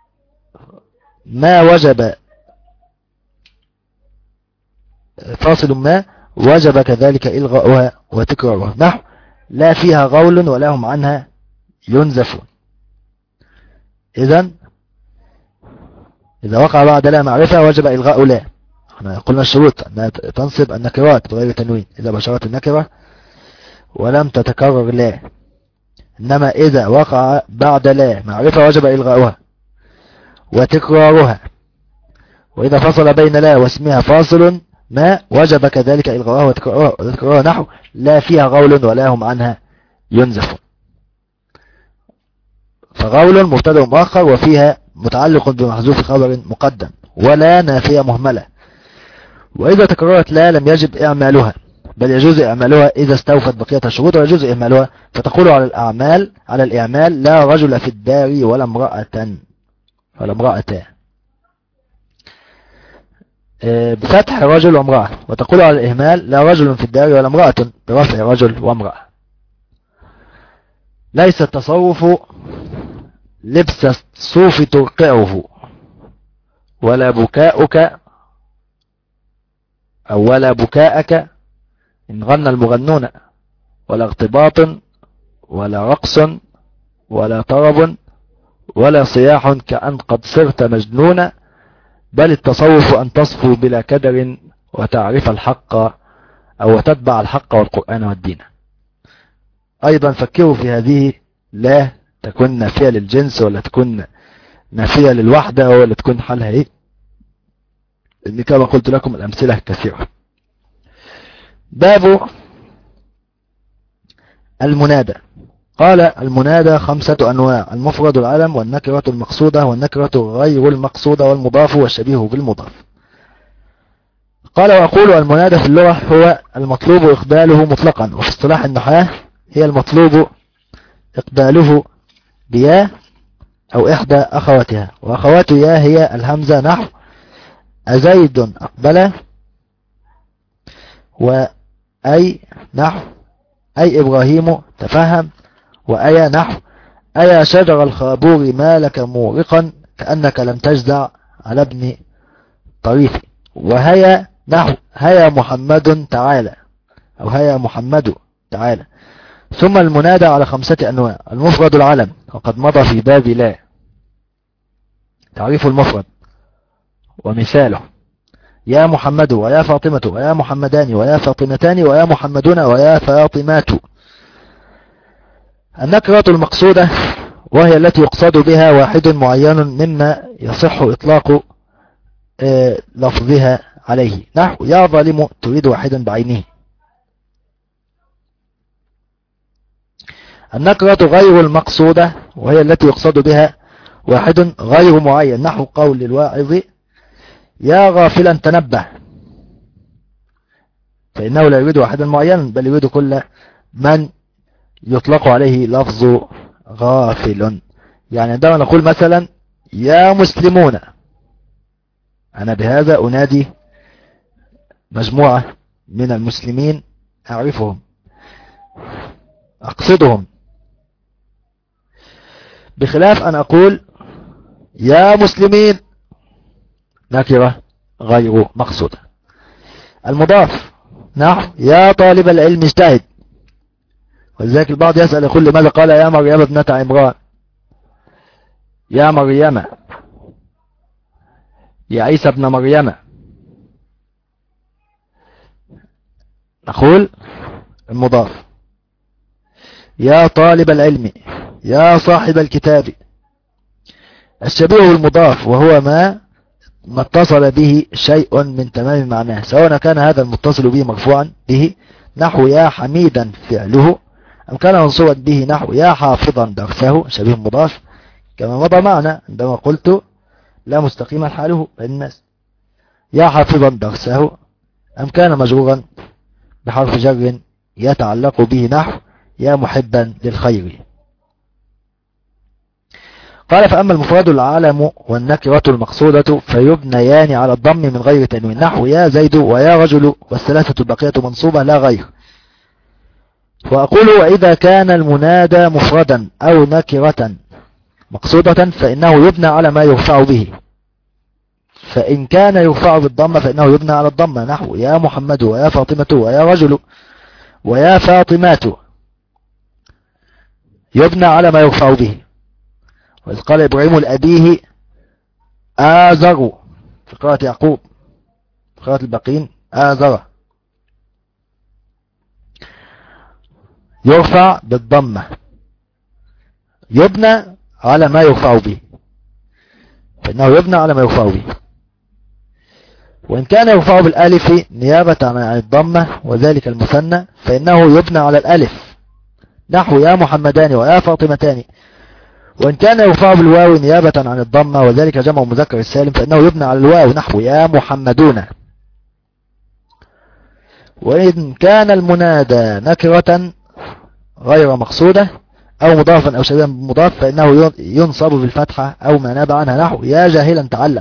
ما وجب كذلك إلغاؤها وتكرارها، نحو لا فيها غول ولا هم عنها ينزفون. إذا وقع بعد لا معرفة وجب إلغاء لا. احنا قلنا الشروط أنها تنصب النكرات بغير تنوين إذا بشرت النكرة ولم تتكرر لا، إنما إذا وقع بعد لا معرفة وجب إلغاؤها وتكرارها. وإذا فصل بين لا واسمها فاصل ما وجب كذلك إلغاؤها وتكرارها، نحو لا فيها غول ولا هم عنها ينزفون. فغول مبتدأ مؤخر وفيها متعلق بمحذوف خبر مقدم، ولا نافية مهملة. وإذا تكررت لا لم يجب إعمالها، بل يجوز إعمالها إذا استوفت بقية الشروط، ويجوز إعمالها فتقول على الإعمال لا رجل في الدار ولا امرأة بفتح رجل وامرأة، وتقول على الإهمال لا رجل في الدار ولا امرأة برفع رجل وامرأة. ليس التصوف لبس الصوف ترقعه، ولا بكاؤك أو ولا بكاءك إن غنى المغنون، ولا اغتباط ولا رقص ولا طرب ولا صياح كأن قد صرت مجنونا، بل التصوف أن تصفو بلا كدر وتعرف الحق أو تتبع الحق والقرآن والدين. أيضا فكروا في هذه، لا تكون نافية للجنس ولا تكون نافية للوحدة ولا تكون حالها إيه، اللي كما قلت لكم الأمثلة كثيرة. باب المنادى. قال المنادى 5 أنواع: المفرد العلم، والنكرة المقصودة، والنكرة غير المقصودة، والمضاف والشبيه بالمضاف. قال وأقول المنادى في اللغة هو المطلوب إقباله مطلقا، وفي اصطلاح النحاة هي المطلوب إقباله بيا أو إحدى أخواتها، وأخوات يا هي الهمزة، نحو أزيد أقبله، وأي نحو أي إبراهيم تفهم، وأيا نحو أيا شجر الخابور ما لك مورقا كأنك لم تجزع على ابن طريف، وهيا نحو هيا محمد تعالى أو هيا محمد تعالى. ثم المنادى على 5 أنواع: المفرد العلم، وقد مضى في باب لا تعريف المفرد ومثاله: يا محمد ويا فاطمة ويا محمدان ويا فاطمتان ويا محمدون ويا فاطمات. النكرة المقصودة وهي التي يقصد بها واحد معين مما يصح إطلاق لفظها عليه، نحو يا ظالم تريد واحدا بعينه. النكرة غير المقصودة وهي التي يقصد بها واحد غير معين، نحو قول الواعظ يا غافلا تنبه، فإنه لا يريد واحدا معينا بل يريد كل من يطلق عليه لفظ غافل. يعني عندما نقول مثلا يا مسلمون، أنا بهذا أنادي مجموعة من المسلمين أعرفهم أقصدهم، بخلاف أن أقول يا مسلمين نكرة غير مقصودة. المضاف نحو يا طالب العلم اجتهد. ولذلك البعض يسأل يقول لماذا قال يا مريم ابنة عمران، يا مريم، يا عيسى ابن مريم. نقول المضاف يا طالب العلم، يا صاحب الكتاب. الشبيه بالمضاف وهو ما اتصل به شيء من تمام معناه، سواء كان هذا المتصل به مرفوعا به نحو يا حميدا فعله، أم كان منصوبا به نحو يا حافظا درسه، شبيه مضاف كما مضى معنا عندما قلت لا مستقيما حاله بين الناس، يا حافظا درسه، أم كان مجرورا بحرف جر يتعلق به نحو يا محبا للخير. قال فأما المفرد العالم والنكرة المقصودة فيبنيان على الضم من غير تنوين نحو يا زيد ويا رجل، والثلاثة البقية منصوبة لا غير. وأقول وإذا كان المنادى مفردا أو نكرة مقصودة فإنه يبنى على ما يرفع به، فإن كان يرفع بالضمة فإنه يبنى على الضمة نحو يا محمد ويا فاطمة ويا رجل ويا فاطمات، يبنى على ما يرفع به. وإذ قال إبراهيم لأبيه آزر في قراءة يعقوب، في قراءة الباقين آزر، يرفع بالضمة، يبنى على ما يرفع به، فإنه يبنى على ما يرفع به. وإن كان يرفع بالألف نيابة عن الضمة وذلك المثنى فإنه يبنى على الألف نحو يا محمدان ويا فاطمتان. وإن كان يرفع بالواو نيابة عن الضمة وذلك جمع مذكر السالم فإنه يبنى على الواو نحو يا محمدون. وإن كان المنادى نكرة غير مقصودة أو مضافا أو شبيها بمضاف فإنه ينصب بالفتحة أو ما ناب عنها نحو يا جاهلا تعلم.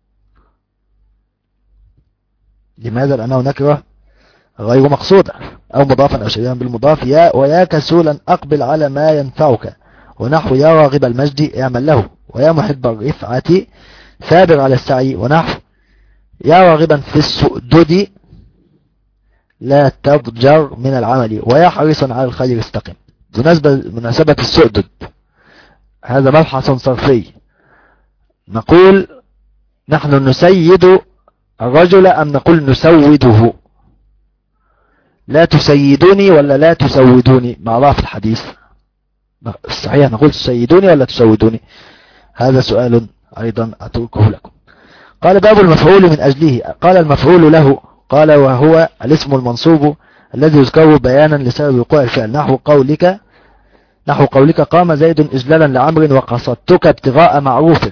لماذا؟ لأنه نكرة غير مقصودة أو مضافا أو شبيها بالمضاف. يا ويا كسولا أقبل على ما ينفعك ونحو يا راغب المجد اعمل له، ويا محب الرفعة ثابر على السعي ونحو يا راغبا في السؤدد لا تضجر من العمل، ويا حريصا على الخير استقم. مناسبة السؤدد هذا مبحث صرفي، نقول نحن نسيد الرجل أم نقول نسوده؟ لا تسيدوني ولا لا تسودوني مع ضعف الحديث؟ صحيح نقول تسيدوني ولا تسودوني؟ هذا سؤال أيضا أتركه لكم. قال باب المفعول من أجله. قال المفعول له قال وهو الاسم المنصوب الذي يذكره بيانا لسبب وقوع الفعل نحو قولك قام زيد إجلالا لعمر وقصدتك ابتغاء معروفك.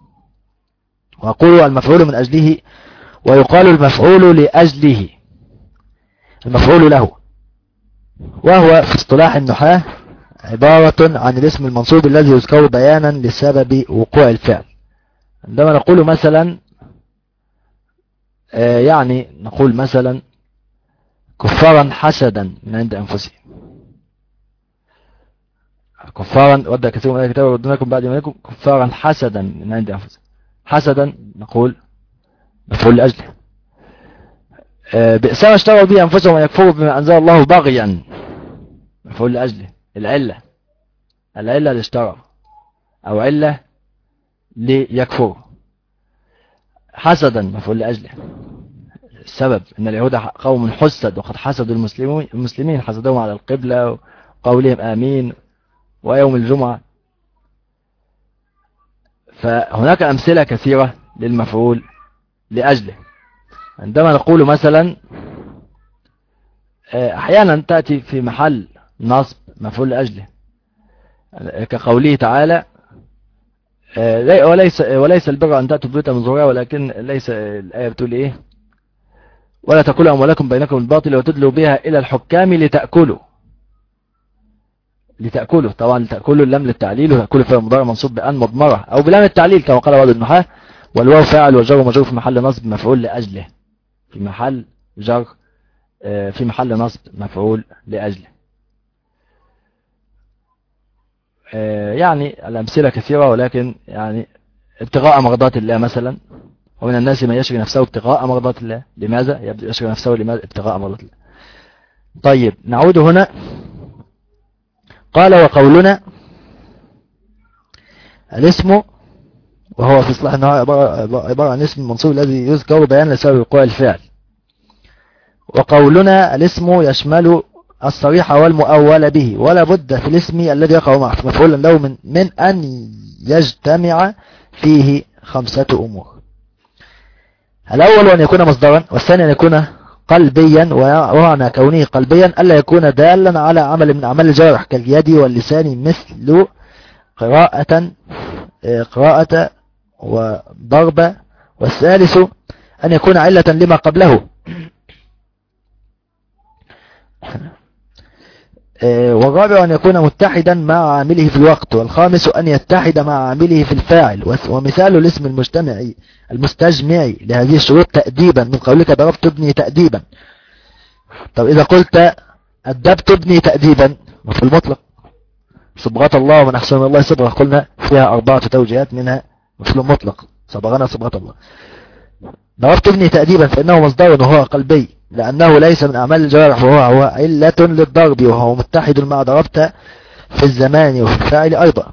وأقول المفعول من أجله ويقال المفعول لأجله المفعول له، وهو في اصطلاح النحاة عبارة عن الاسم المنصوب الذي يذكر بيانا لسبب وقوع الفعل. عندما نقول مثلا يعني نقول مثلا كفارا حسدا من عند أنفسهم، كفارا ودى كثير من الكتاب وردناكم بعد يمينكم كفارا حسدا من عند أنفسهم. حسدا نقول مفعول لأجله. بئس ما اشتروا به أنفسهم ويكفروا بما أنزل الله بغيا مفعول لأجله. العلة اللي اشترى أو علة ليكفروا. حسدا مفعول لأجله. السبب أن اليهود قوم حسد وقد حسدوا المسلمين حسدهم على القبلة وقولهم آمين ويوم الجمعة. فهناك أمثلة كثيرة للمفعول لأجله. عندما نقول مثلا أحيانا تأتي في محل نصب مفعول لأجله كقوله تعالى وليس البر أن تأتوا بيوتا من ظهورها ولكن ليس الآية بتقول إيه ولا تأكلوا أموالكم بينكم بالباطل وتدلوا بها إلى الحكام لتأكلوا طبعا لتأكلوا اللام للتعليل وتأكلوا فيها مضارع منصوب بأن مضمرة أو بلام التعليل كما قال بعض النحاة، والواو فاعل والجر مجرور في محل نصب مفعول لأجله في محل جر في محل نصب مفعول لأجله. يعني الأمثلة كثيرة ولكن يعني ابتغاء مرضات الله مثلا، ومن الناس من يشري نفسه ابتغاء مرضات الله. لماذا يشري نفسه؟ لماذا ابتغاء مرضات الله؟ طيب نعود هنا. قال وقولنا الاسم، وهو في اصطلاح النحو عبارة عن اسم منصوب الذي يذكر بيان لسبب وقوع الفعل. وقولنا الاسم يشمل الصريح والمؤول به، ولا بد في الاسم الذي يقع مفعولا له من أن يجتمع فيه 5 أمور. الأول أن يكون مصدرا، والثاني أن يكون قلبيا، ومعنى كونه قلبيا ألا يكون دالا على عمل من أعمال الجوارح كاليد واللسان مثل قراءة وضرب. والثالث أن يكون علة لما قبله، والرابع أن يكون متحدا مع عامله في الوقت. والخامس أن يتحد مع عامله في الفاعل. ومثال الاسم المستجمع لهذه الشروط تأديبا من قولك ضربت ابني تأديبا. طب إذا قلت أدبت ابني تأديبا في المطلق، صبغة الله ومن أحسن الله صبغة، قلنا فيها 4 توجيهات منها مثل مطلق، صبغنا صبغة الله. ضربت ابني تأديبا فإنه مصدر وهو قلبي، لأنه ليس من أعمال الجوارح، وهو علة للضرب، وهو متحد مع ضربت في الزمان وفي الفاعل أيضا،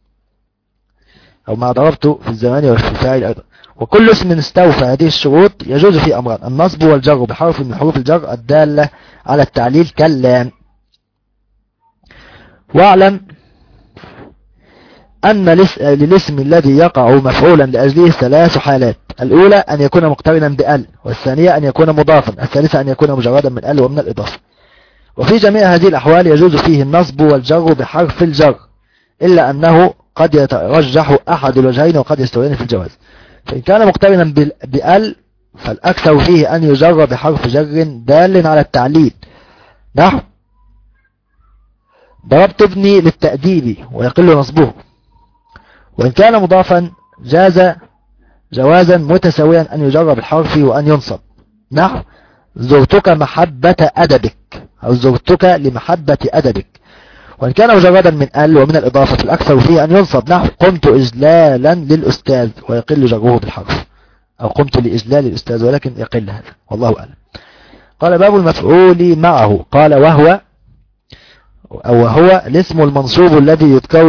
أو مع ضربت في الزمان وفي الفاعل أيضا. وكل اسم استوفى هذه الشروط يجوز فيه أمران: النصب والجر بحرف من حروف الجر الدالة على التعليل كاللام. واعلم أن للاسم الذي يقع مفعولا لأجله 3 حالات: الأولى أن يكون مقترنا بأل، والثانية أن يكون مضافا، الثالثة أن يكون مجردا من أل ومن الإضافة. وفي جميع هذه الأحوال يجوز فيه النصب والجر بحرف الجر، إلا أنه قد يترجح أحد الوجهين وقد يستويان في الجواز. فإن كان مقترنا بأل فالأكثر فيه أن يجر بحرف جر دال على التعليل، نحو ضربت ابني للتأديب ويقل نصبه. وإن كان مضافا جاز جوازا متساويا أن يجر بالحرف وأن ينصب، نحو زرتك محبة أدبك، أو زرتك لمحبة أدبك. وإن كان مجردا من ال ومن الإضافة الأكثر فيه أن ينصب، نحو قمت إجلالا للأستاذ ويقل جره بالحرف، أو قمت لإجلال الأستاذ ولكن يقل هذا، والله أعلم. قال باب المفعول معه. قال وهو الاسم المنصوب الذي يذكر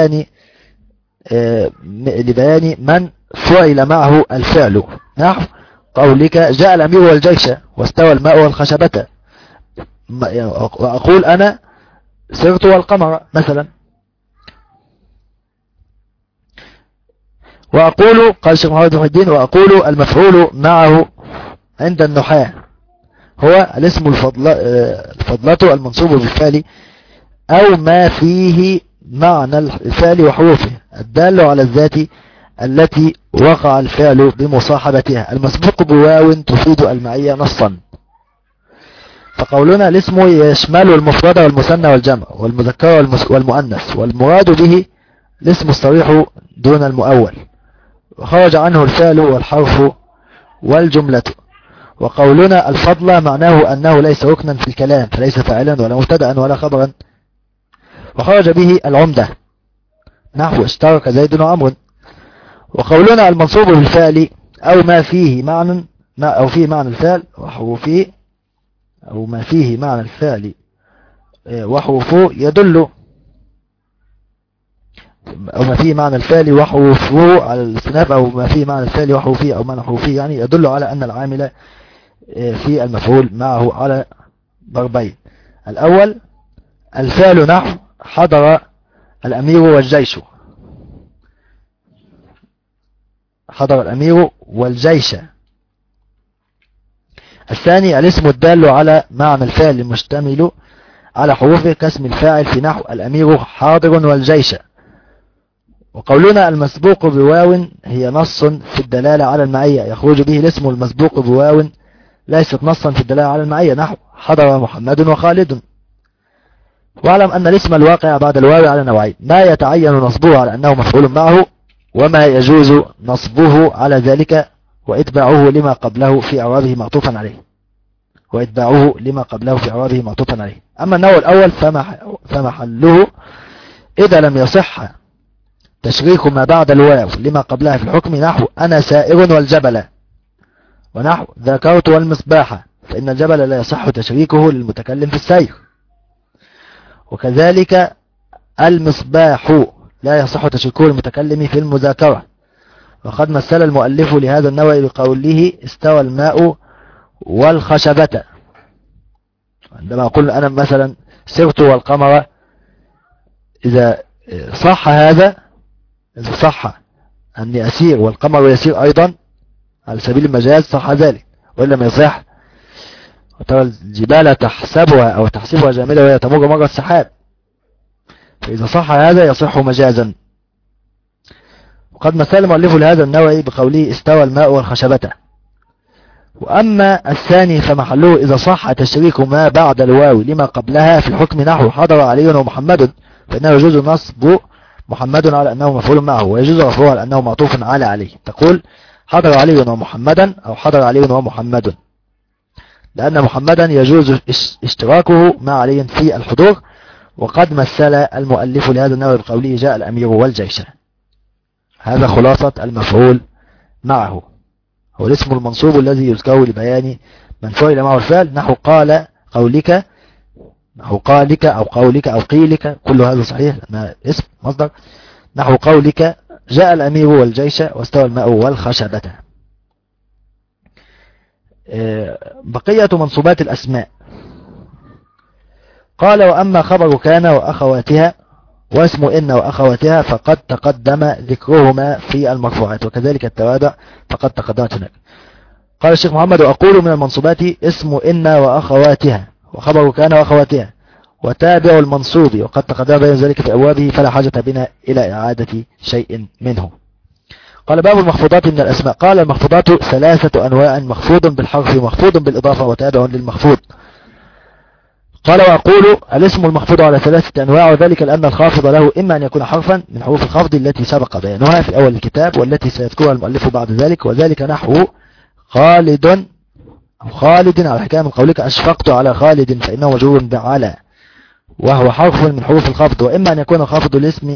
لبيان من فعل معه الفعل، نحو قولك جاء الأمير والجيش واستوى الماء والخشبة، وأقول أنا سرت والقمر مثلا. وأقول، قال الشيخ محمد بن الدين، وأقول المفعول معه عند النحاة هو الاسم الفضلة المنصوب بالفعل أو ما فيه معنى الفعل وحروفه الدال على الذات التي وقع الفعل بمصاحبتها، المسبوق بواو تفيد المعية نصا. فقولنا الاسم يشمل المفرد والمثنى والجمع والمذكر والمؤنث، والمراد به الاسم الصريح دون المؤول، وخرج عنه الفعل والحرف والجملة. وقولنا الفضل معناه أنه ليس ركنا في الكلام، فليس فاعلا ولا مبتدأ ولا خبرا، وخرج به العمدة، نحو اشترك زيد وعمر. وقولنا المنصوب بالفعل أو ما فيه معنى أو فيه معنى الفعل وحروفه، أو ما فيه معنى الفعل وحروفه يدل، أو ما فيه معنى الفعل وحروفه على الاستئناف، أو ما فيه معنى الفعل وحروفه أو معنى حروفه، يعني يدل على أن العامل في المفعول معه على ضربين: الأول الفعل نحو حضر الأمير والجيش، حضر الأمير والجيش. الثاني الاسم الدال على معنى الفعل المشتمل على حروفه كاسم الفاعل في نحو الأمير حاضر والجيش. وقولنا المسبوق بواو هي نص في الدلالة على المعية، يخرج به الاسم المسبوق بواو ليست نصا في الدلالة على المعية، نحو حضر محمد وخالد. واعلم أن الاسم الواقع بعد الواو على نوعين: ما يتعين نصبه على أنه مفعول معه، وما يجوز نصبه على ذلك وإتباعه لما قبله في إعرابه معطوفا عليه، أما النوع الأول فمحله إذا لم يصح تشريك ما بعد الواو لما قبلها في الحكم نحو أنا سائر والجبل، ونحو ذكرت والمصباح، فإن الجبل لا يصح تشريكه للمتكلم في السير. وكذلك المصباح لا يصح تشريكه للمتكلم في المذاكرة. وقد مثل المؤلف لهذا النوع بقوله استوى الماء والخشبة. عندما أقول أنا مثلا سرت والقمر، إذا صح هذا، إذا صح أني أسير والقمر يسير أيضا على سبيل المجاز صح ذلك، وإلا ما يصح. وترى الجبال تحسبها أو تحسبها جامدة وهي تمر مر السحاب، فإذا صح هذا يصح مجازا. وقد مثل المؤلف لهذا النوع بقوله استوى الماء والخشبة. وأما الثاني فمحله إذا صح تشريك ما بعد الواو لما قبلها في الحكم نحو حضر علي ومحمد، فإنه يجوز نصب محمد على أنه مفعول معه، ويجوز رفعه على أنه معطوف على علي. تقول حضر علي ومحمدا أو حضر علي ومحمد، لأن محمدا يجوز اشتراكه مع علي في الحضور. وقد مثل المؤلف لهذا النوع بقوله جاء الأمير والجيش. هذا خلاصة المفعول معه، هو الاسم المنصوب الذي يذكر لبيان من فعل معه الفعل، نحو قال قولك، نحو قالك أو قولك أو قيلك، كل هذا صحيح لأنه اسم مصدر. نحو قولك جاء الأمير والجيش واستوى الماء والخشبة. بقية منصوبات الأسماء. قال وأما خبر كان وأخواتها واسم إن وأخواتها فقد تقدم ذكرهما في المرفوعات، وكذلك التوابع فقد تقدمت هناك. قال الشيخ محمد وأقول من المنصوبات اسم إن وأخواتها وخبر كان وأخواتها وتابع المنصوب، وقد تقدم بين ذلك في أبوابه فلا حاجة بنا إلى إعادة شيء منه. قال باب المخفوضات من الأسماء. قال المخفوضات 3 أنواع: مخفوض بالحرف ومخفوض بالإضافة وتابع للمخفوض. قال وأقول الاسم المخفوض على 3 أنواع، وذلك لأن الخافض له إما أن يكون حرفا من حروف الخفض التي سبق بيانها في أول الكتاب والتي سيذكرها المؤلف بعد ذلك، وذلك نحو خالد أو خالد على حكاية من قولك أشفقت على خالد، فإنه مجرور بعلى وهو حرف من حروف الخفض. وإما أن يكون خافض الاسم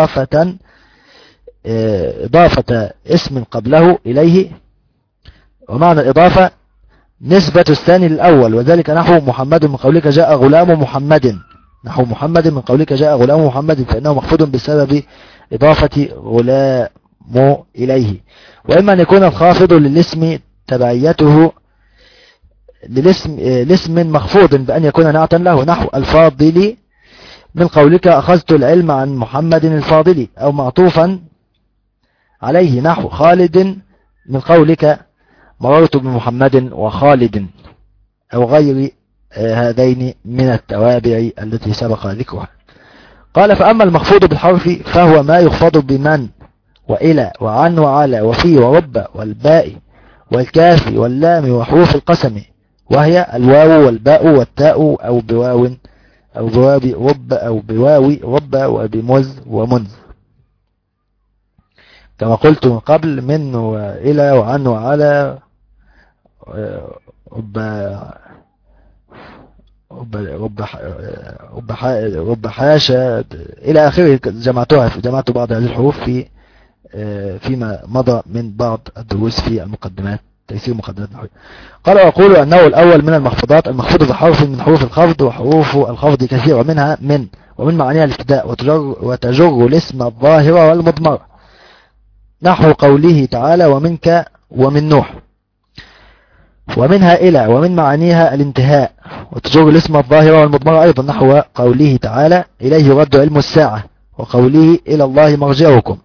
إضافة اسم قبله إليه، ومعنى الإضافة نسبة الثاني للأول، وذلك نحو محمد من قولك جاء غلام محمد، نحو محمد من قولك جاء غلام محمد، فإنه مخفوض بسبب إضافة غلام إليه. وإما أن يكون الخافض للاسم تبعيته لاسم مخفوض بأن يكون نعتا له، نحو الفاضل من قولك أخذت العلم عن محمد الفاضل، أو معطوفا عليه نحو خالد من قولك مررت بمحمد وخالد، أو غير هذين من التوابع التي سبق ذكرها. قال فأما المخفوض بالحرف فهو ما يخفض بمن وإلى وعن وعلى وفي ورب والباء والكاف واللام وحروف القسم، وهي الواو والباء والتاء أو بواو أو بواب رب أو بواو رب وبمذ ومنذ، كما قلت من قبل من وإلى وعن وعلى رب حاشا إلى آخره. جمعت بعض هذه الحروف فيما مضى من بعض الدروس في المقدمات، تيسير مقدمات الحروف. قال وأقول أنه الأول من المخفوضات المخفوض بحرف من حروف الخفض، وحروف الخفض كثيرة، منها من ومن معانيها الابتداء وتجر الاسم الظاهر والمضمر، نحو قوله تعالى ومنك ومن نوح. ومنها إلى ومن معانيها الانتهاء وتجر الاسم الظاهر والمضمر أيضا، نحو قوله تعالى إليه يرد علم الساعة، وقوله إلى الله مرجعكم.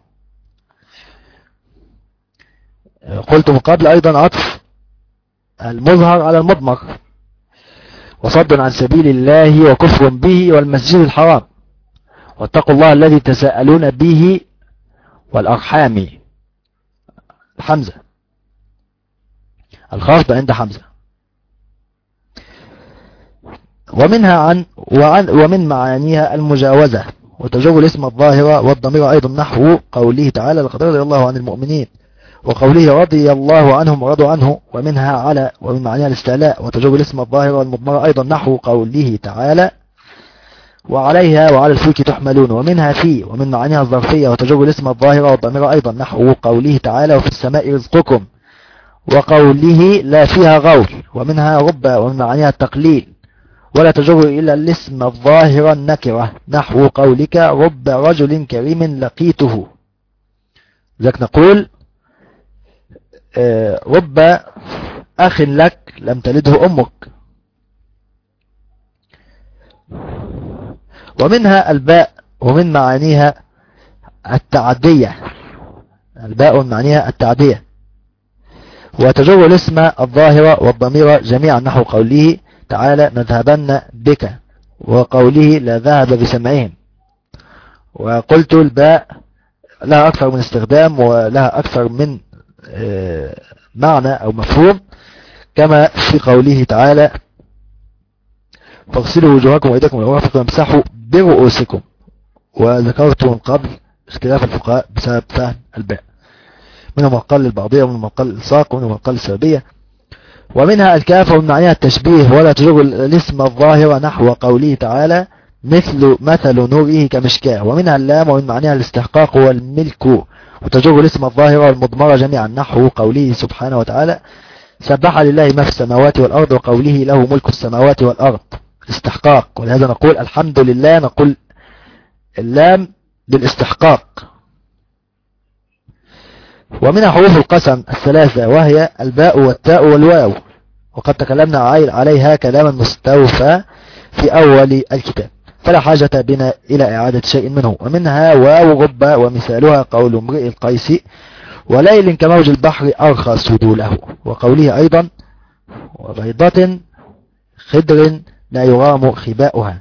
قلت من قبل أيضا عطف المظهر على المضمر، وصد عن سبيل الله وكفر به والمسجد الحرام، واتقوا الله الذي تساءلون به والأرحام. حمزة الخافض عند حمزة. ومنها ومن معانيها المجاوزة وتجر الاسم الظاهر والضمير أيضا، نحو قوله تعالى لقد رضي الله عن المؤمنين، وقوله رضي الله عنهم ورضوا عنه. ومنها على ومن معانيها الاستعلاء وتجر الاسم الظاهر والمضمر أيضا، نحو قوله تعالى وعليها وعلى الفلك تحملون. ومنها في ومن معانيها الظرفية وتجر الاسم الظاهرة والضمير أيضا، نحو قوله تعالى وفي السماء رزقكم، وقوله لا فيها غول. ومنها رب ومن معانيها التقليل ولا تجر إلا الاسم الظاهر النكرة، نحو قولك رب رجل كريم لقيته. ذلك نقول رب أخ لك لم تلده أمك. ومنها الباء ومن معانيها التعدية، الباء من معانيها التعدية وتجر الاسم الظاهر والضمير جميعا، نحو قوله تعالى نذهبن بك، وقوله لا ذهب بسمعهم. وقلت الباء لها أكثر من استخدام ولها أكثر من معنى أو مفهوم، كما في قوله تعالى فاغسلوا وجوهكم وأيديكم إلى المرافق وامسحوا برؤوسكم. وذكرت من قبل اختلاف الفقهاء بسبب فهم الباء، منهم من قال للبعضية ومنهم من قال للإلصاق ومنهم من قال للسببية. ومنها الكاف ومن معناها التشبيه ولا تجر الاسم الظاهر، نحو قوله تعالى مثل نوره كمشكاه. ومنها اللام ومن معناها الاستحقاق والملك وتجر الاسم الظاهر والمضمر جميعا، نحو قوله سبحانه وتعالى سبح لله ما في السماوات والأرض، وقوله له ملك السماوات والأرض الاستحقاق. ولهذا نقول الحمد لله، نقول اللام للاستحقاق. ومنها حروف القسم الثلاثة وهي الباء والتاء والواو، وقد تكلمنا عليها كلاما مستوفى في أول الكتاب، فلا حاجة بنا إلى إعادة شيء منه. ومنها واو رب ومثالها قول امرئ القيس وليل كموج البحر أرخى سدوله، وقوله أيضا وبيضة خضر لا يرام خباؤها.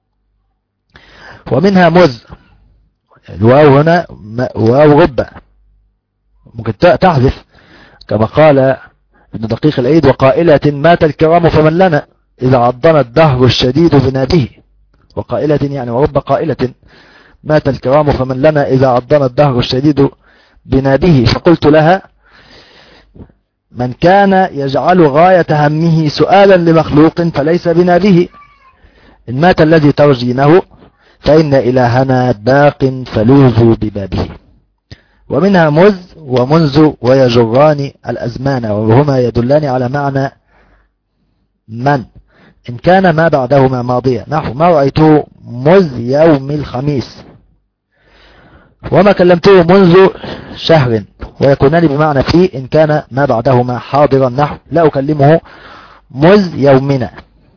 ومنها مذ، الواو هنا واو رب ممكن تحذف كما قال ابن دقيق العيد وقائلة مات الكرام فمن لنا إذا عضنا الدهر الشديد بنابه. وقائلة يعني ورب قائلة مات الكرام فمن لنا إذا عضنا الدهر الشديد بنابه. فقلت لها من كان يجعل غاية همه سؤالا لمخلوق فليس بنابه، إن مات الذي ترجينه فإن إلهنا باق فلوذوا ببابه. ومنها مذ ومنذ ويجران الأزمان، وهما يدلان على معنى من إن كان ما بعدهما ماضيا، نحو ما رأيته مذ يوم الخميس، وما كلمته منذ شهر، ويكونان بمعنى في إن كان ما بعدهما حاضرا، نحو لا أكلمه مذ يومنا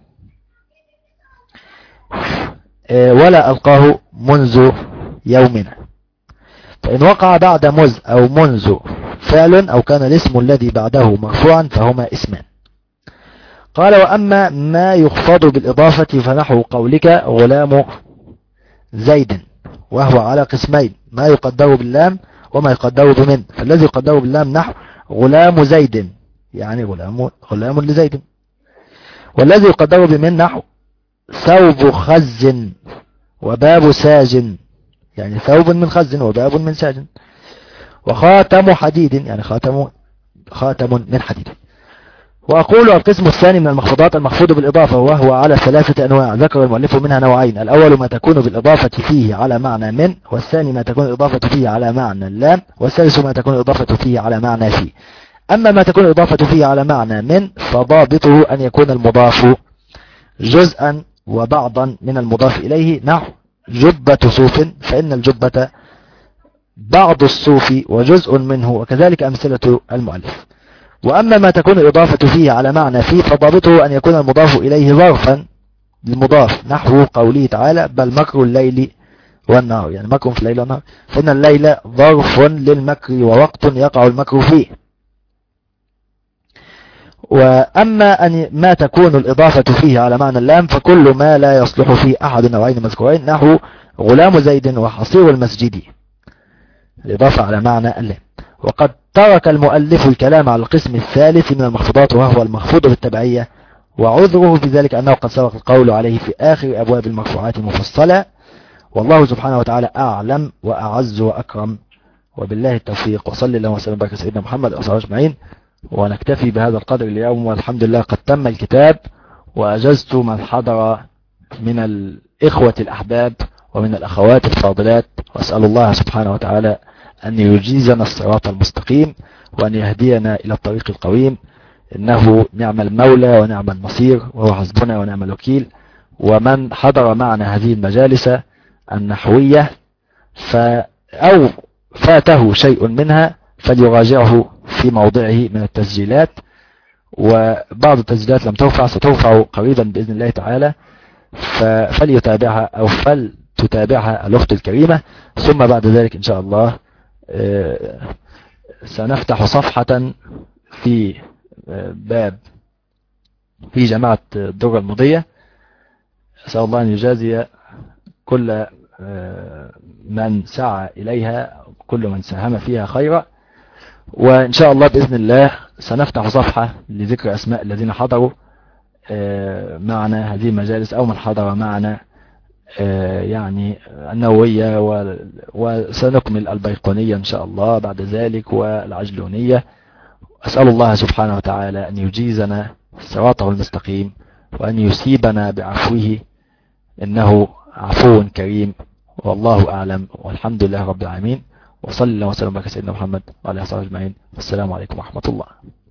ولا ألقاه منذ يومنا. فإن وقع بعد مذ أو منذ فعل أو كان الاسم الذي بعده مرفوعا فهما اسمان. قال وأما ما يخفض بالإضافة فنحو قولك غلام زيد، وهو على قسمين، ما يقدر باللام وما يقدر بمن. فالذي يقدر باللام نحو غلام زيد يعني غلام لزيد، والذي يقدر بمن نحو ثوب خز وباب ساج يعني ثوب من خز وباب من ساج، وخاتم حديد يعني خاتم من حديد. وأقول القسم الثاني من المخفوضات المخفوض بالإضافة، وهو على ثلاثة أنواع، ذكر المؤلف منها نوعين: الأول ما تكون بالإضافة فيه على معنى من، والثاني ما تكون الإضافة فيه على معنى اللام، والثالث ما تكون الإضافة فيه على معنى فيه. أما ما تكون الإضافة فيه على معنى من فضابطه أن يكون المضاف جزءا وبعضا من المضاف إليه، نحو جبة صوف، فإن الجبة بعض الصوف وجزء منه، وكذلك أمثلة المؤلف. وأما ما تكون الإضافة فيه على معنى فيه فضابطه أن يكون المضاف إليه ظرفا للمضاف، نحو قوله تعالى بل مكر الليل والنهار يعني مكر في الليل والنهار، فإن الليل ظرف للمكر ووقت يقع المكر فيه. وأما أن ما تكون الإضافة فيه على معنى اللام فكل ما لا يصلح فيه أحد النوعين المذكورين، نحو غلام زيد وحصير المسجد، الإضافة على معنى اللام. وقد ترك المؤلف الكلام على القسم الثالث من المخفوضات، وهو المخفوض بالتبعية، وعذره في ذلك أنه قد سبق القول عليه في آخر أبواب المرفوعات مفصلة، والله سبحانه وتعالى أعلم وأعز وأكرم، وبالله التوفيق. وصلي الله وسلم وبارك سيدنا محمد وصحبه أجمعين، ونكتفي بهذا القدر اليوم، والحمد لله قد تم الكتاب، وأجزت من حضر من الإخوة الأحباب ومن الأخوات الفاضلات، وأسأل الله سبحانه وتعالى أن يجيزنا الصراط المستقيم وأن يهدينا إلى الطريق القويم، إنه نعم المولى ونعم النصير وهو حسبنا ونعم الوكيل. ومن حضر معنا هذه المجالس النحوية أو فاته شيء منها فليراجعه في موضعه من التسجيلات، وبعض التسجيلات لم ترفع سترفع قريبا بإذن الله تعالى، فليتابعها أو فلتتابعها الأخت الكريمة. ثم بعد ذلك إن شاء الله سنفتح صفحة في باب في جماعة الدرة المضية. أسأل الله أن يجازي كل من سعى إليها، كل من ساهم فيها خيرا. وإن شاء الله بإذن الله سنفتح صفحة لذكر أسماء الذين حضروا معنا هذه المجالس، أو من حضر معنا يعني النووية، وسنكمل البيقونية إن شاء الله بعد ذلك والعجلونية. أسأل الله سبحانه وتعالى أن يجيزنا صراطه المستقيم وأن يسيبنا بعفوه، إنه عفو كريم. والله أعلم، والحمد لله رب العالمين، وصلى الله وسلم على سيدنا محمد وعلى آله وصحبه أجمعين. والسلام عليكم ورحمة الله.